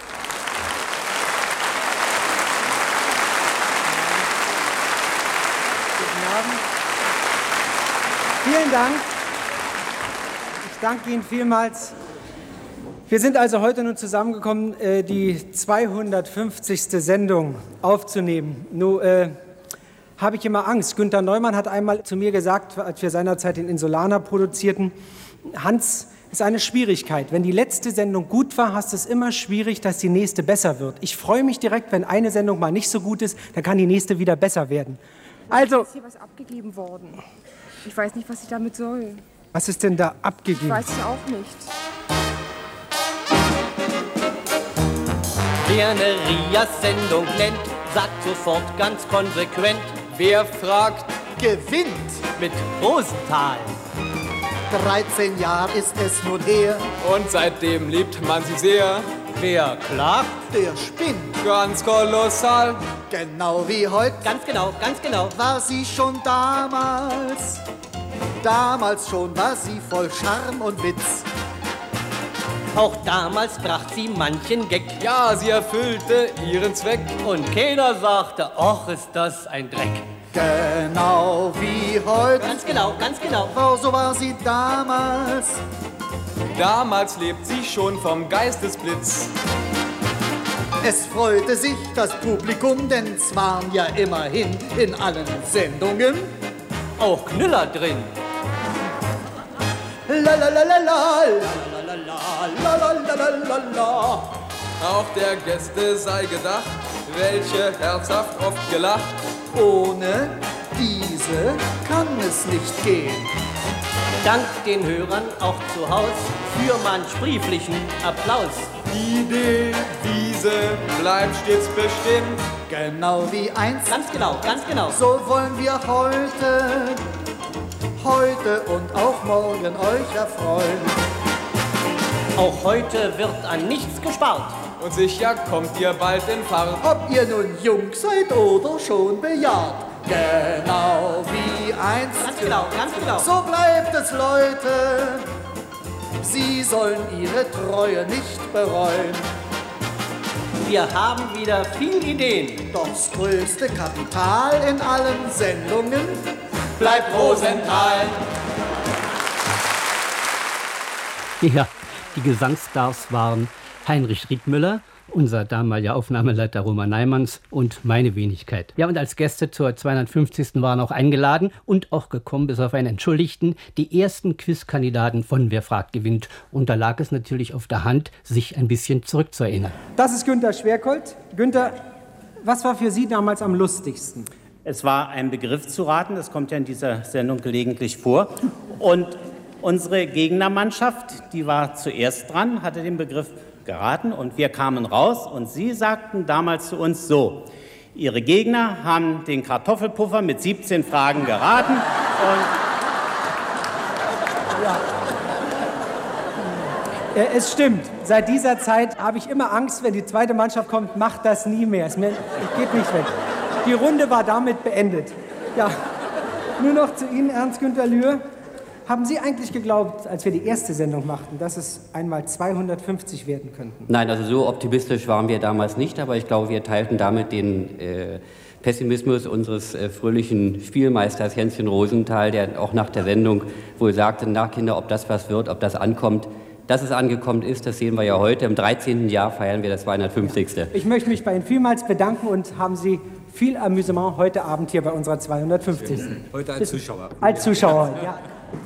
Vielen Dank. Ich danke Ihnen vielmals. Wir sind also heute nun zusammengekommen, die zweihundertfünfzigste Sendung aufzunehmen. Nun äh, habe ich immer Angst. Günter Neumann hat einmal zu mir gesagt, als wir seinerzeit den Insulaner produzierten, Hans, ist eine Schwierigkeit. Wenn die letzte Sendung gut war, hast du es immer schwierig, dass die nächste besser wird. Ich freue mich direkt, wenn eine Sendung mal nicht so gut ist, dann kann die nächste wieder besser werden. Also, ist hier was abgegeben worden. Ich weiß nicht, was ich damit soll. Was ist denn da abgegeben? Ich weiß es auch nicht. Wer eine Rias-Sendung nennt, sagt sofort ganz konsequent, wer fragt, gewinnt mit Rosenthal. dreizehn Jahre ist es nun her. Und seitdem liebt man sie sehr. Wer klagt, der spinnt. Ganz kolossal. Genau wie heute. Ganz genau, ganz genau. War sie schon damals. Damals schon war sie voll Charme und Witz. Auch damals bracht sie manchen Gag. Ja, sie erfüllte ihren Zweck. Und keiner sagte, och, ist das ein Dreck. Genau wie heute. Ganz genau, ganz genau. Oh, so war sie damals. Damals lebt sie schon vom Geistesblitz. Es freute sich das Publikum, denn es waren ja immerhin in allen Sendungen auch Knüller drin. La la la la la la la la la la la la. Auch der Gäste sei gedacht, welche herzhaft oft gelacht. Ohne diese kann es nicht gehen. Dank den Hörern auch zu Haus für manch brieflichen Applaus. Die Devise bleibt stets bestimmt. Genau wie einst. Ganz genau, ganz genau. So wollen wir heute, heute und auch morgen euch erfreuen. Auch heute wird an nichts gespart. Und sicher kommt ihr bald in Fahrt. Ob ihr nun jung seid oder schon bejahrt. Genau wie einst. Ganz genau, ganz genau. So bleibt es, Leute. Sie sollen ihre Treue nicht bereuen. Wir haben wieder viel Ideen. Doch das größte Kapital in allen Sendungen bleibt Rosenthal. Ja, die Gesangsstars waren Heinrich Riethmüller unser damaliger Aufnahmeleiter Roman Neimanns und meine Wenigkeit. Ja, und als Gäste zur zweihundertfünfzigsten waren auch eingeladen und auch gekommen, bis auf einen Entschuldigten, die ersten Quizkandidaten von Wer fragt gewinnt. Und da lag es natürlich auf der Hand, sich ein bisschen zurückzuerinnern. Das ist Günter Schwerkolt. Günter, was war für Sie damals am lustigsten? Es war ein Begriff zu raten, das kommt ja in dieser Sendung gelegentlich vor. Und unsere Gegnermannschaft, die war zuerst dran, hatte den Begriff geraten und wir kamen raus und Sie sagten damals zu uns so: Ihre Gegner haben den Kartoffelpuffer mit siebzehn Fragen geraten und ja. Es stimmt. Seit dieser Zeit habe ich immer Angst, wenn die zweite Mannschaft kommt, macht das nie mehr. Es geht nicht weg. Die Runde war damit beendet. Ja, nur noch zu Ihnen, Ernst-Günther Lühr. Haben Sie eigentlich geglaubt, als wir die erste Sendung machten, dass es einmal zweihundertfünfzig werden könnten? Nein, also so optimistisch waren wir damals nicht, aber ich glaube, wir teilten damit den äh, Pessimismus unseres äh, fröhlichen Spielmeisters Hänschen Rosenthal, der auch nach der Sendung wohl sagte: Na Kinder, ob das was wird, ob das ankommt. Dass es angekommen ist, das sehen wir ja heute. Im dreizehnten Jahr feiern wir das zweihundertfünfzigste. Ich möchte mich bei Ihnen vielmals bedanken und haben Sie viel Amüsement heute Abend hier bei unserer zweihundertfünfzigsten Heute als Zuschauer. Als Zuschauer, ja.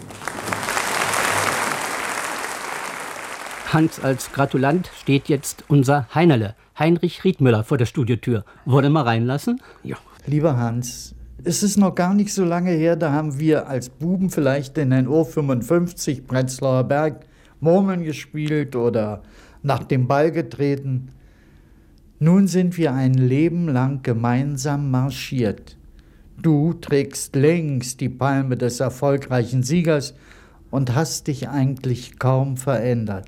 Hans, als Gratulant steht jetzt unser Heinerle, Heinrich Riedmüller, vor der Studiotür. Wollen wir mal reinlassen? Ja. Lieber Hans, es ist noch gar nicht so lange her, da haben wir als Buben vielleicht in den O fünfundfünfzig Prenzlauer Berg Murmeln gespielt oder nach dem Ball getreten. Nun sind wir ein Leben lang gemeinsam marschiert. Du trägst längst die Palme des erfolgreichen Siegers und hast dich eigentlich kaum verändert.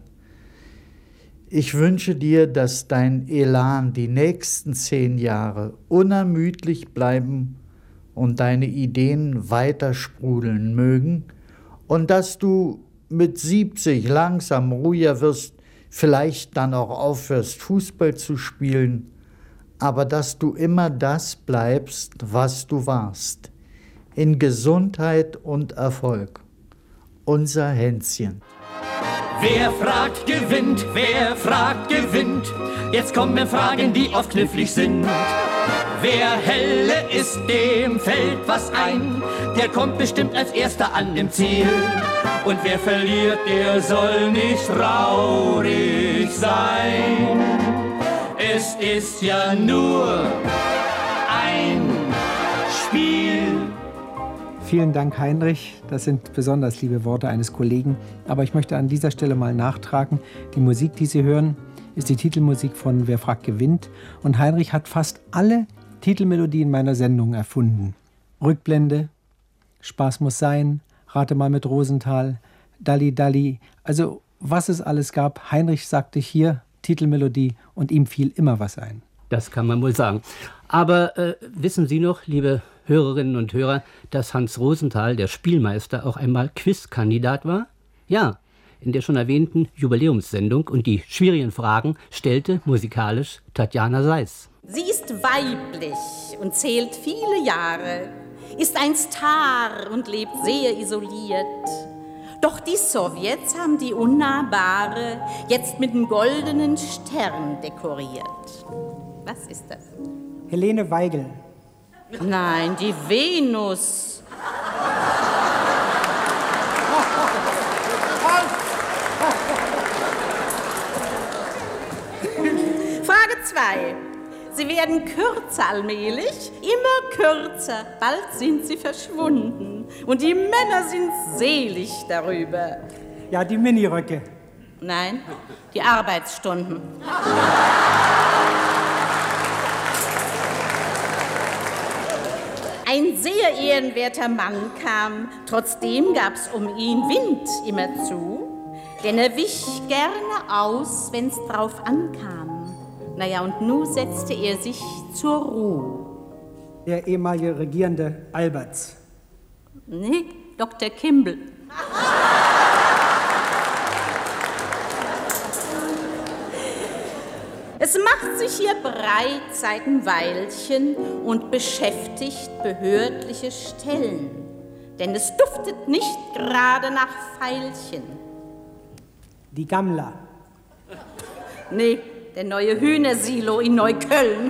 Ich wünsche dir, dass dein Elan die nächsten zehn Jahre unermüdlich bleiben und deine Ideen weiter sprudeln mögen und dass du mit siebzig langsam ruhiger wirst, vielleicht dann auch aufhörst, Fußball zu spielen, aber dass du immer das bleibst, was du warst, in Gesundheit und Erfolg. Unser Hänschen. Wer fragt, gewinnt, wer fragt, gewinnt. Jetzt kommen Fragen, die oft knifflig sind. Wer helle ist, dem fällt was ein. Der kommt bestimmt als Erster an im Ziel. Und wer verliert, der soll nicht traurig sein. Es ist ja nur ein Spiel. Vielen Dank, Heinrich. Das sind besonders liebe Worte eines Kollegen. Aber ich möchte an dieser Stelle mal nachtragen. Die Musik, die Sie hören, ist die Titelmusik von Wer fragt, gewinnt. Und Heinrich hat fast alle Titelmelodien meiner Sendung erfunden. Rückblende, Spaß muss sein, Rate mal mit Rosenthal, Dalli Dalli. Also was es alles gab. Heinrich sagte hier Titelmelodie und ihm fiel immer was ein. Das kann man wohl sagen. Aber äh, wissen Sie noch, liebe Hörerinnen und Hörer, dass Hans Rosenthal, der Spielmeister, auch einmal Quizkandidat war? Ja, in der schon erwähnten Jubiläumssendung, und die schwierigen Fragen stellte musikalisch Tatjana Seiss. Sie ist weiblich und zählt viele Jahre, ist ein Star und lebt sehr isoliert. Doch die Sowjets haben die Unnahbare jetzt mit einem goldenen Stern dekoriert. Was ist das? Helene Weigel. Nein, die Venus. Frage zwei. Sie werden kürzer allmählich, immer kürzer. Bald sind sie verschwunden. Und die Männer sind selig darüber. Ja, die Miniröcke. Nein, die Arbeitsstunden. Ein sehr ehrenwerter Mann kam, trotzdem gab's um ihn Wind immerzu, denn er wich gerne aus, wenn's drauf ankam. Naja, und nun setzte er sich zur Ruhe. Der ehemalige Regierende Alberts. Nee, Doktor Kimball. Es macht sich hier breit seit ein Weilchen und beschäftigt behördliche Stellen. Denn es duftet nicht gerade nach Veilchen. Die Gammler. Nee, der neue Hühnersilo in Neukölln.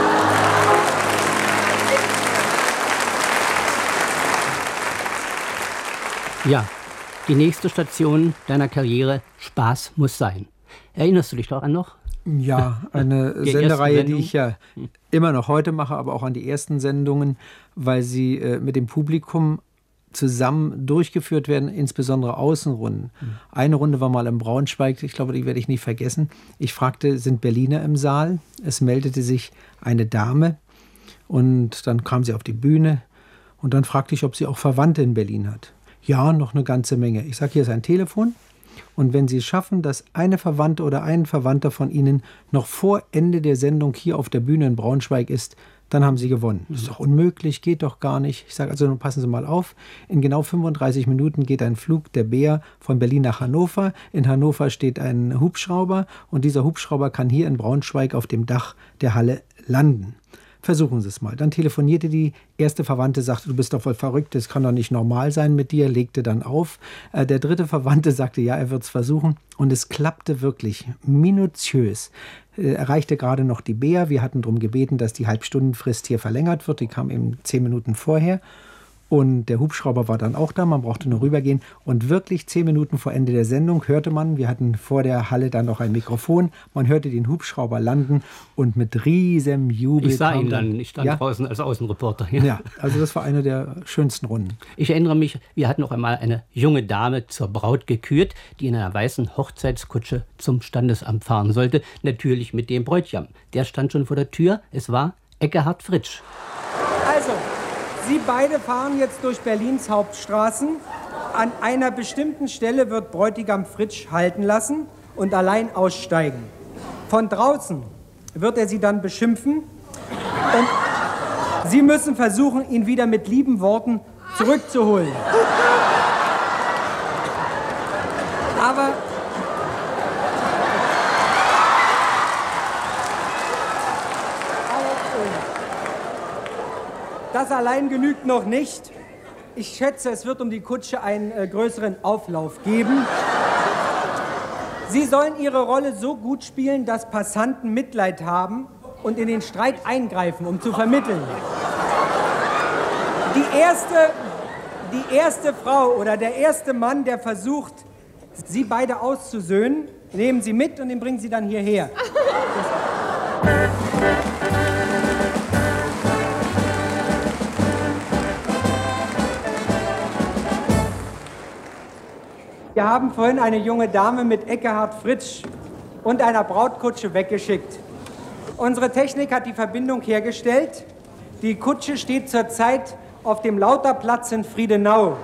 Ja, die nächste Station deiner Karriere, Spaß muss sein. Erinnerst du dich daran noch? Ja, eine Die Sendereihe, ersten die ich ja immer noch heute mache, aber auch an die ersten Sendungen, weil sie äh, mit dem Publikum zusammen durchgeführt werden, insbesondere Außenrunden. Mhm. Eine Runde war mal in Braunschweig, ich glaube, die werde ich nie vergessen. Ich fragte, sind Berliner im Saal? Es meldete sich eine Dame und dann kam sie auf die Bühne und dann fragte ich, ob sie auch Verwandte in Berlin hat. Ja, noch eine ganze Menge. Ich sage, hier ist ein Telefon. Und wenn Sie es schaffen, dass eine Verwandte oder ein Verwandter von Ihnen noch vor Ende der Sendung hier auf der Bühne in Braunschweig ist, dann haben Sie gewonnen. Das ist doch unmöglich, geht doch gar nicht. Ich sage also, nun passen Sie mal auf. In genau fünfunddreißig Minuten geht ein Flug der Bär von Berlin nach Hannover. In Hannover steht ein Hubschrauber und dieser Hubschrauber kann hier in Braunschweig auf dem Dach der Halle landen. Versuchen Sie es mal. Dann telefonierte die erste Verwandte, sagte, du bist doch voll verrückt, das kann doch nicht normal sein mit dir, legte dann auf. Äh, der dritte Verwandte sagte, ja, er wird es versuchen. Und es klappte wirklich minutiös. Äh, erreichte gerade noch die Bea. Wir hatten darum gebeten, dass die Halbstundenfrist hier verlängert wird. Die kam eben zehn Minuten vorher. Und der Hubschrauber war dann auch da, man brauchte nur rübergehen. Und wirklich zehn Minuten vor Ende der Sendung hörte man, wir hatten vor der Halle dann noch ein Mikrofon, man hörte den Hubschrauber landen und mit riesem Jubel... Ich sah ihn dann, dann, ich stand ja? draußen als Außenreporter. Ja. ja, also das war eine der schönsten Runden. Ich erinnere mich, wir hatten noch einmal eine junge Dame zur Braut gekürt, die in einer weißen Hochzeitskutsche zum Standesamt fahren sollte. Natürlich mit dem Bräutigam. Der stand schon vor der Tür, es war Eckehard Fritsch. Also... Sie beide fahren jetzt durch Berlins Hauptstraßen. An einer bestimmten Stelle wird Bräutigam Fritsch halten lassen und allein aussteigen. Von draußen wird er Sie dann beschimpfen und Sie müssen versuchen, ihn wieder mit lieben Worten zurückzuholen. Aber das allein genügt noch nicht. Ich schätze, es wird um die Kutsche einen äh, größeren Auflauf geben. Sie sollen Ihre Rolle so gut spielen, dass Passanten Mitleid haben und in den Streit eingreifen, um zu vermitteln. Die erste, die erste Frau oder der erste Mann, der versucht, Sie beide auszusöhnen, nehmen Sie mit und den bringen Sie dann hierher. Wir haben vorhin eine junge Dame mit Eckehard Fritsch und einer Brautkutsche weggeschickt. Unsere Technik hat die Verbindung hergestellt. Die Kutsche steht zurzeit auf dem Lauterplatz in Friedenau.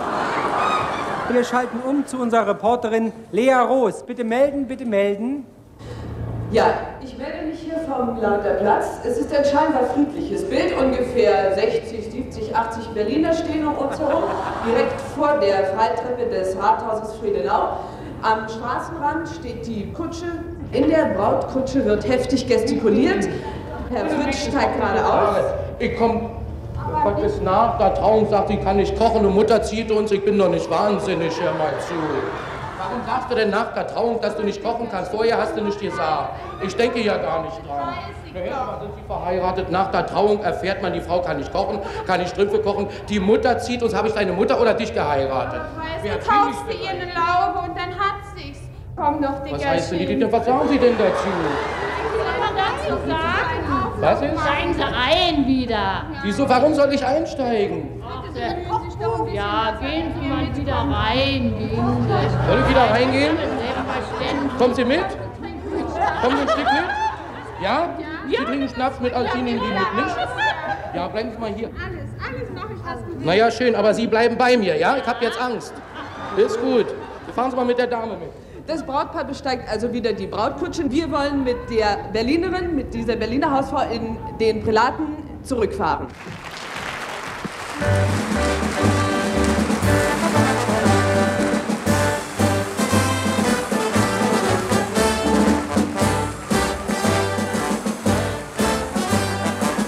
Wir schalten um zu unserer Reporterin Lea Roos. Bitte melden, bitte melden. Ja, ich melde mich hier vom Lauterplatz. Es ist ein scheinbar friedliches Bild. Ungefähr sechzig, siebzig, achtzig Berliner stehen um uns herum, direkt vor der Freitreppe des Rathauses Friedenau. Am Straßenrand steht die Kutsche. In der Brautkutsche wird heftig gestikuliert. Herr Fritsch steigt gerade aus. Ich komme was ist nach der Trauung, sagt, ich kann nicht kochen und Mutter zieht uns, ich bin doch nicht wahnsinnig, hör mal zu. Warum sagst du denn nach der Trauung, dass du nicht kochen kannst? Vorher hast du nicht gesagt. Ich denke ja gar nicht dran. Naja, aber sind sie verheiratet? Nach der Trauung erfährt man, die Frau kann nicht kochen, kann nicht Strümpfe kochen. Die Mutter zieht uns. Habe ich deine Mutter oder dich geheiratet? Du kaufst du ihr eine Laube und dann hat sie's. Komm doch, Digga. Was heißt denn, was sagen Sie denn dazu? Was soll man dazu sagen? Was ist? Steigen Sie ein wieder. Wieso? Warum soll ich einsteigen? Ach, ja, gehen Sie mal wieder rein. Gehen Sie. Soll ich wieder reingehen? Kommen Sie mit? Kommen Sie ein Stück mit? Ja? Sie trinken Schnaps mit, also Sie nehmen die mit, nicht? Ja, bleiben Sie mal hier. Alles, alles mache ich, was du willst. Naja, schön, aber Sie bleiben bei mir, ja? Ich habe jetzt Angst. Ist gut. Fahren Sie mal mit der Dame mit. Das Brautpaar besteigt also wieder die Brautkutsche. Wir wollen mit der Berlinerin, mit dieser Berliner Hausfrau in den Prälaten zurückfahren.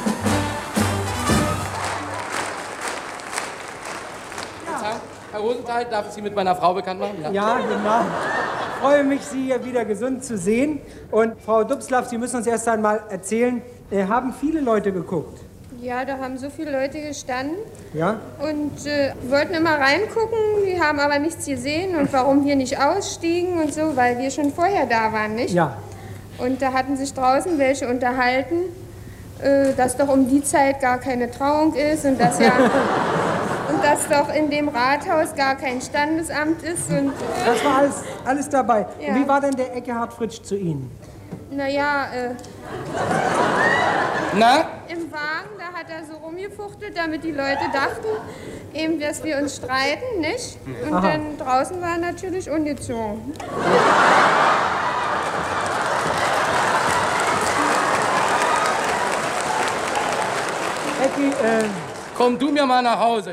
Herr Rosenthal, Zeit darf ich Sie mit meiner Frau bekannt machen? Ja, ja genau. Ich freue mich, Sie hier wieder gesund zu sehen. Und Frau Dubslav, Sie müssen uns erst einmal erzählen, äh, haben viele Leute geguckt? Ja, da haben so viele Leute gestanden. Ja? Und äh, wollten immer reingucken, die haben aber nichts gesehen und warum wir nicht ausstiegen und so, weil wir schon vorher da waren, nicht? Ja. Und da hatten sich draußen welche unterhalten, äh, dass doch um die Zeit gar keine Trauung ist und dass ja und dass doch in dem Rathaus gar kein Standesamt ist. Und, äh, das war alles, alles dabei. Ja. Und wie war denn der Eckehard Fritsch zu Ihnen? Naja, äh, Na? im Wagen, da hat er so rumgefuchtelt, damit die Leute dachten, eben, dass wir uns streiten, nicht? Und Aha. dann draußen war er natürlich ungezogen. Ecki, äh... Komm du mir mal nach Hause.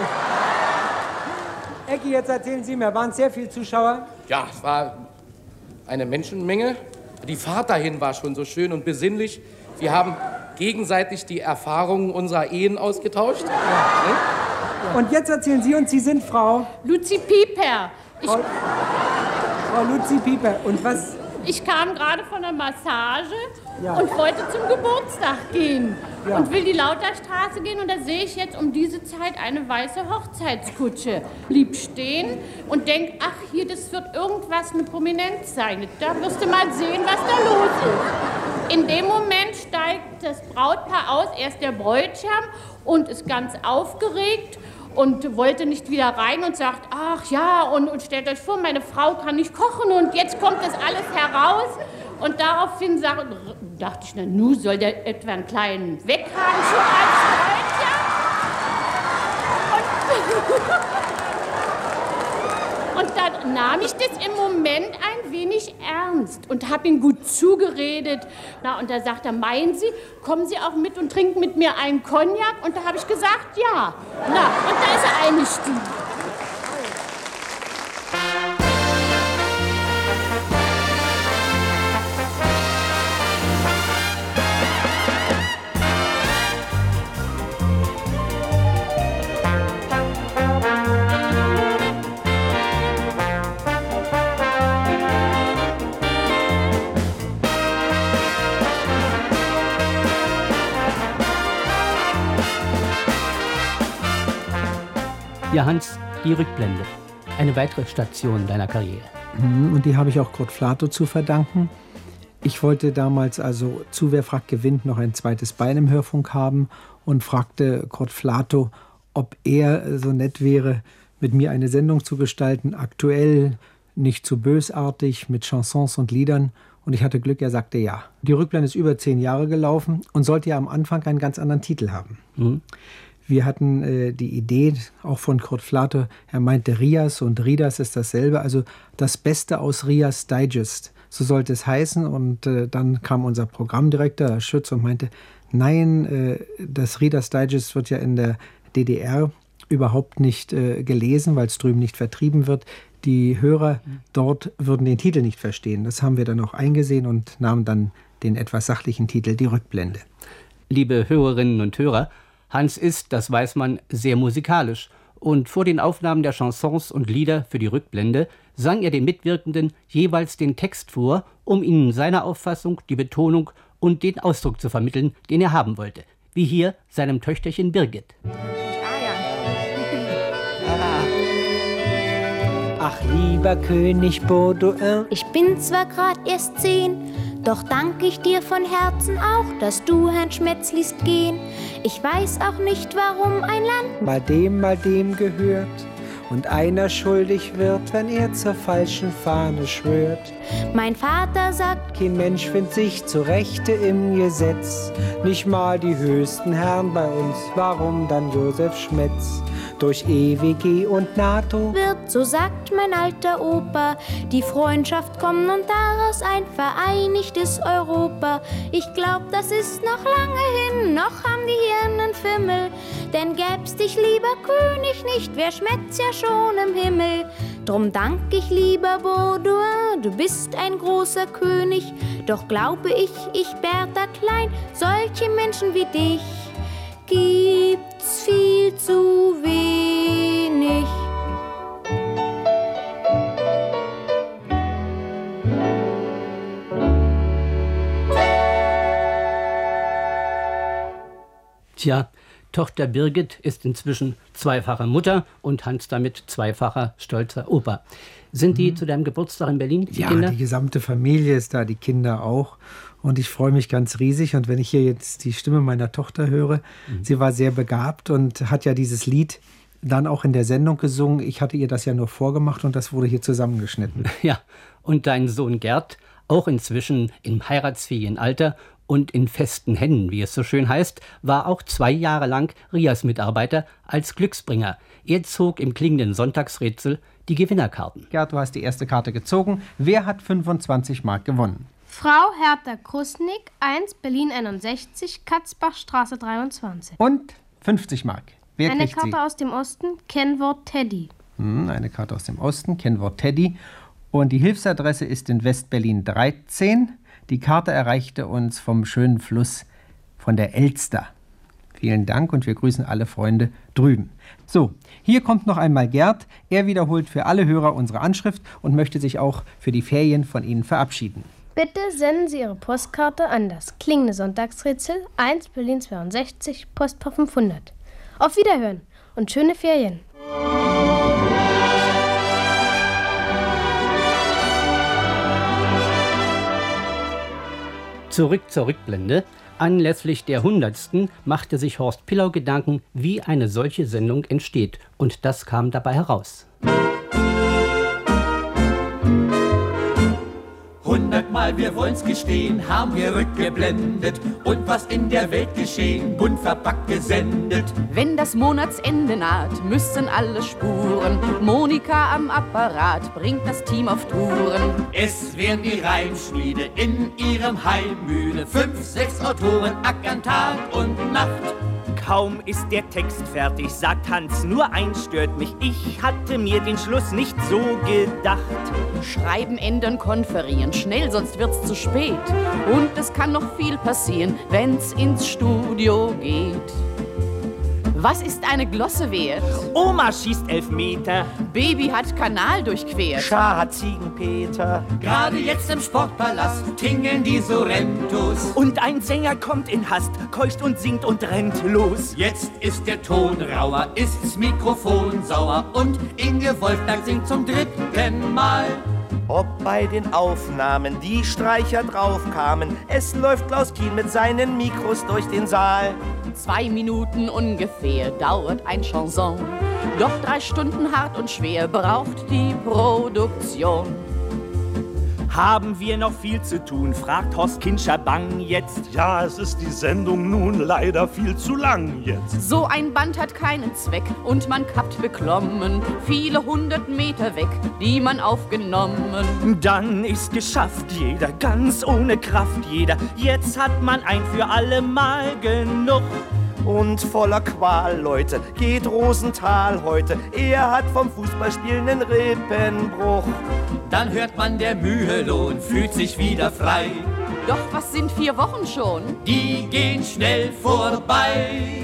Ecki, jetzt erzählen Sie mir, waren sehr viele Zuschauer? Ja, es war eine Menschenmenge. Die Fahrt dahin war schon so schön und besinnlich. Wir haben gegenseitig die Erfahrungen unserer Ehen ausgetauscht. Ja. Ja. Und jetzt erzählen Sie uns, Sie sind Frau... Luzi Pieper. Ich, Frau, Frau Luzi Pieper. Und was... Ich kam gerade von der Massage ja. und wollte zum Geburtstag gehen. Ja. Und will die Lauterstraße gehen und da sehe ich jetzt um diese Zeit eine weiße Hochzeitskutsche. Blieb stehen und denk, ach hier, das wird irgendwas, eine Prominenz sein. Da wirst du mal sehen, was da los ist. In dem Moment steigt das Brautpaar aus, erst der Bräutigam und ist ganz aufgeregt und wollte nicht wieder rein und sagt, ach ja, und, und stellt euch vor, meine Frau kann nicht kochen und jetzt kommt das alles heraus. Und daraufhin sag, dachte ich, na nu, soll der etwa einen kleinen Weg haben schon als Bräutigam? Und, und dann nahm ich das im Moment ein wenig ernst und habe ihn gut zugeredet. Na, und da sagt er, meinen Sie, kommen Sie auch mit und trinken mit mir einen Cognac? Und da habe ich gesagt, ja. Na, und da ist er eingestiegen. Ja, Hans, die Rückblende. Eine weitere Station deiner Karriere. Und die habe ich auch Kurt Flato zu verdanken. Ich wollte damals also zu Wer fragt gewinnt noch ein zweites Bein im Hörfunk haben und fragte Kurt Flato, ob er so nett wäre, mit mir eine Sendung zu gestalten, aktuell, nicht zu bösartig, mit Chansons und Liedern. Und ich hatte Glück, er sagte ja. Die Rückblende ist über zehn Jahre gelaufen und sollte ja am Anfang einen ganz anderen Titel haben. Mhm. Wir hatten äh, die Idee, auch von Kurt Flato, er meinte Rias und Ridas ist dasselbe, also das Beste aus Rias Digest, so sollte es heißen. Und äh, dann kam unser Programmdirektor, Herr Schütz, und meinte, nein, äh, das Ridas Digest wird ja in der D D R überhaupt nicht äh, gelesen, weil es drüben nicht vertrieben wird. Die Hörer dort würden den Titel nicht verstehen. Das haben wir dann auch eingesehen und nahmen dann den etwas sachlichen Titel Die Rückblende. Liebe Hörerinnen und Hörer, Hans ist, das weiß man, sehr musikalisch. Und vor den Aufnahmen der Chansons und Lieder für die Rückblende sang er den Mitwirkenden jeweils den Text vor, um ihnen seine Auffassung, die Betonung und den Ausdruck zu vermitteln, den er haben wollte. Wie hier seinem Töchterchen Birgit. Ach, lieber König Baudouin, ich bin zwar grad erst zehn, doch dank ich dir von Herzen auch, dass du Herrn Schmetz liest gehen. Ich weiß auch nicht, warum ein Land mal dem, mal dem gehört und einer schuldig wird, wenn er zur falschen Fahne schwört. Mein Vater sagt, kein Mensch findet sich zu Rechte im Gesetz, nicht mal die höchsten Herren bei uns, warum dann Josef Schmetz? Durch E W G und NATO wird, so sagt mein alter Opa, die Freundschaft kommen und daraus ein vereinigtes Europa. Ich glaub, das ist noch lange hin, noch haben die Hirn 'nen Fimmel, denn gäb's dich, lieber König, nicht, wär Schmetz ja schon im Himmel. Drum dank ich, lieber Baudouin, du bist ein großer König, doch glaube ich, ich Bertha Klein, solche Menschen wie dich gibt's viel zu wenig. Tja, Tochter Birgit ist inzwischen zweifache Mutter und Hans damit zweifacher stolzer Opa. Sind die mhm. zu deinem Geburtstag in Berlin, die ja, Kinder? Die gesamte Familie ist da, die Kinder auch. Und ich freue mich ganz riesig. Und wenn ich hier jetzt die Stimme meiner Tochter höre, mhm. sie war sehr begabt und hat ja dieses Lied dann auch in der Sendung gesungen. Ich hatte ihr das ja nur vorgemacht und das wurde hier zusammengeschnitten. Ja, und dein Sohn Gerd, auch inzwischen im heiratsfähigen Alter und in festen Händen, wie es so schön heißt, war auch zwei Jahre lang Rias-Mitarbeiter als Glücksbringer. Er zog im klingenden Sonntagsrätsel die Gewinnerkarten. Gerd, du hast die erste Karte gezogen. Wer hat fünfundzwanzig Mark gewonnen? Frau Hertha Krusnick, eins, Berlin einundsechzig, Katzbachstraße dreiundzwanzig. Und fünfzig Mark. Wer Eine kriegt Karte sie? aus dem Osten, Kennwort Teddy. Hm, eine Karte aus dem Osten, Kennwort Teddy. Und die Hilfsadresse ist in West-Berlin dreizehn. Die Karte erreichte uns vom schönen Fluss von der Elster. Vielen Dank und wir grüßen alle Freunde drüben. So, hier kommt noch einmal Gerd. Er wiederholt für alle Hörer unsere Anschrift und möchte sich auch für die Ferien von Ihnen verabschieden. Bitte senden Sie Ihre Postkarte an das klingende Sonntagsrätsel eins, Berlin zweiundsechzig, Postfach fünfhundert. Auf Wiederhören und schöne Ferien. Zurück zur Rückblende. Anlässlich der hundertsten machte sich Horst Pillau Gedanken, wie eine solche Sendung entsteht. Und das kam dabei heraus. Hundertmal, wir wollen's gestehen, haben wir rückgeblendet und was in der Welt geschehen, bunt verpackt gesendet. Wenn das Monatsende naht, müssen alle Spuren. Monika am Apparat bringt das Team auf Touren. Es werden die Reimschmiede in ihrem Heim müde. Fünf, sechs Autoren ackern Tag und Nacht. Kaum ist der Text fertig, sagt Hans, nur eins stört mich. Ich hatte mir den Schluss nicht so gedacht. Schreiben, ändern, konferieren, schnell, sonst wird's zu spät. Und es kann noch viel passieren, wenn's ins Studio geht. Was ist eine Glosse wert? Oma schießt Elfmeter. Baby hat Kanal durchquert. Schar hat Ziegenpeter. Gerade jetzt im Sportpalast tingeln die Sorrentos. Und ein Sänger kommt in Hast, keucht und singt und rennt los. Jetzt ist der Ton rauer, ist's Mikrofon sauer und Inge Wolfgang singt zum dritten Mal. Ob bei den Aufnahmen die Streicher draufkamen, es läuft Klaus Kien mit seinen Mikros durch den Saal. Zwei Minuten ungefähr dauert ein Chanson, doch drei Stunden hart und schwer braucht die Produktion. Haben wir noch viel zu tun, fragt Horst Kinscher bang jetzt. Ja, es ist die Sendung nun leider viel zu lang jetzt. So ein Band hat keinen Zweck und man kappt beklommen viele hundert Meter weg, die man aufgenommen. Dann ist geschafft, jeder ganz ohne Kraft, jeder. Jetzt hat man ein für alle Mal genug. Und voller Qual, Leute, geht Rosenthal heute. Er hat vom Fußballspielen einen Rippenbruch. Dann hört man der Mühelohn, fühlt sich wieder frei. Doch was sind vier Wochen schon? Die gehen schnell vorbei.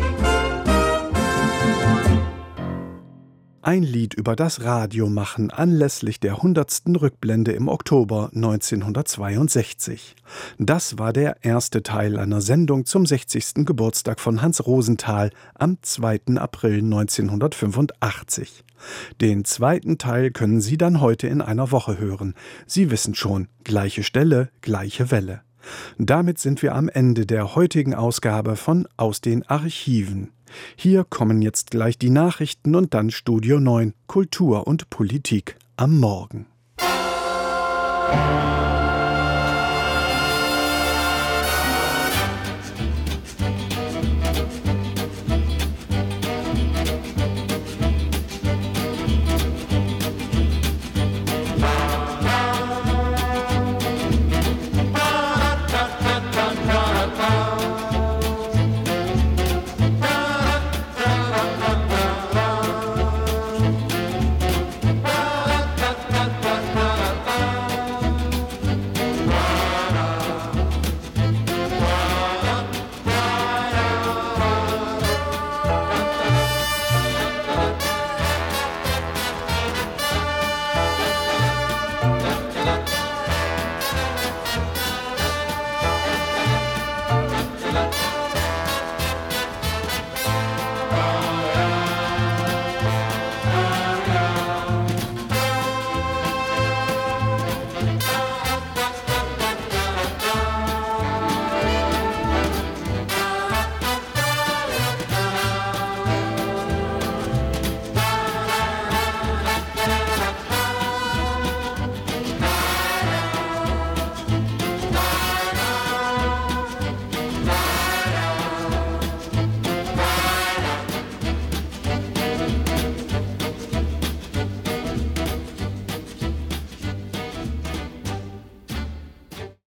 Ein Lied über das Radiomachen anlässlich der hundertsten Rückblende im Oktober neunzehnhundertzweiundsechzig. Das war der erste Teil einer Sendung zum sechzigsten Geburtstag von Hans Rosenthal am zweiten April neunzehnhundertfünfundachtzig. Den zweiten Teil können Sie dann heute in einer Woche hören. Sie wissen schon, gleiche Stelle, gleiche Welle. Damit sind wir am Ende der heutigen Ausgabe von Aus den Archiven. Hier kommen jetzt gleich die Nachrichten und dann Studio neun, Kultur und Politik am Morgen.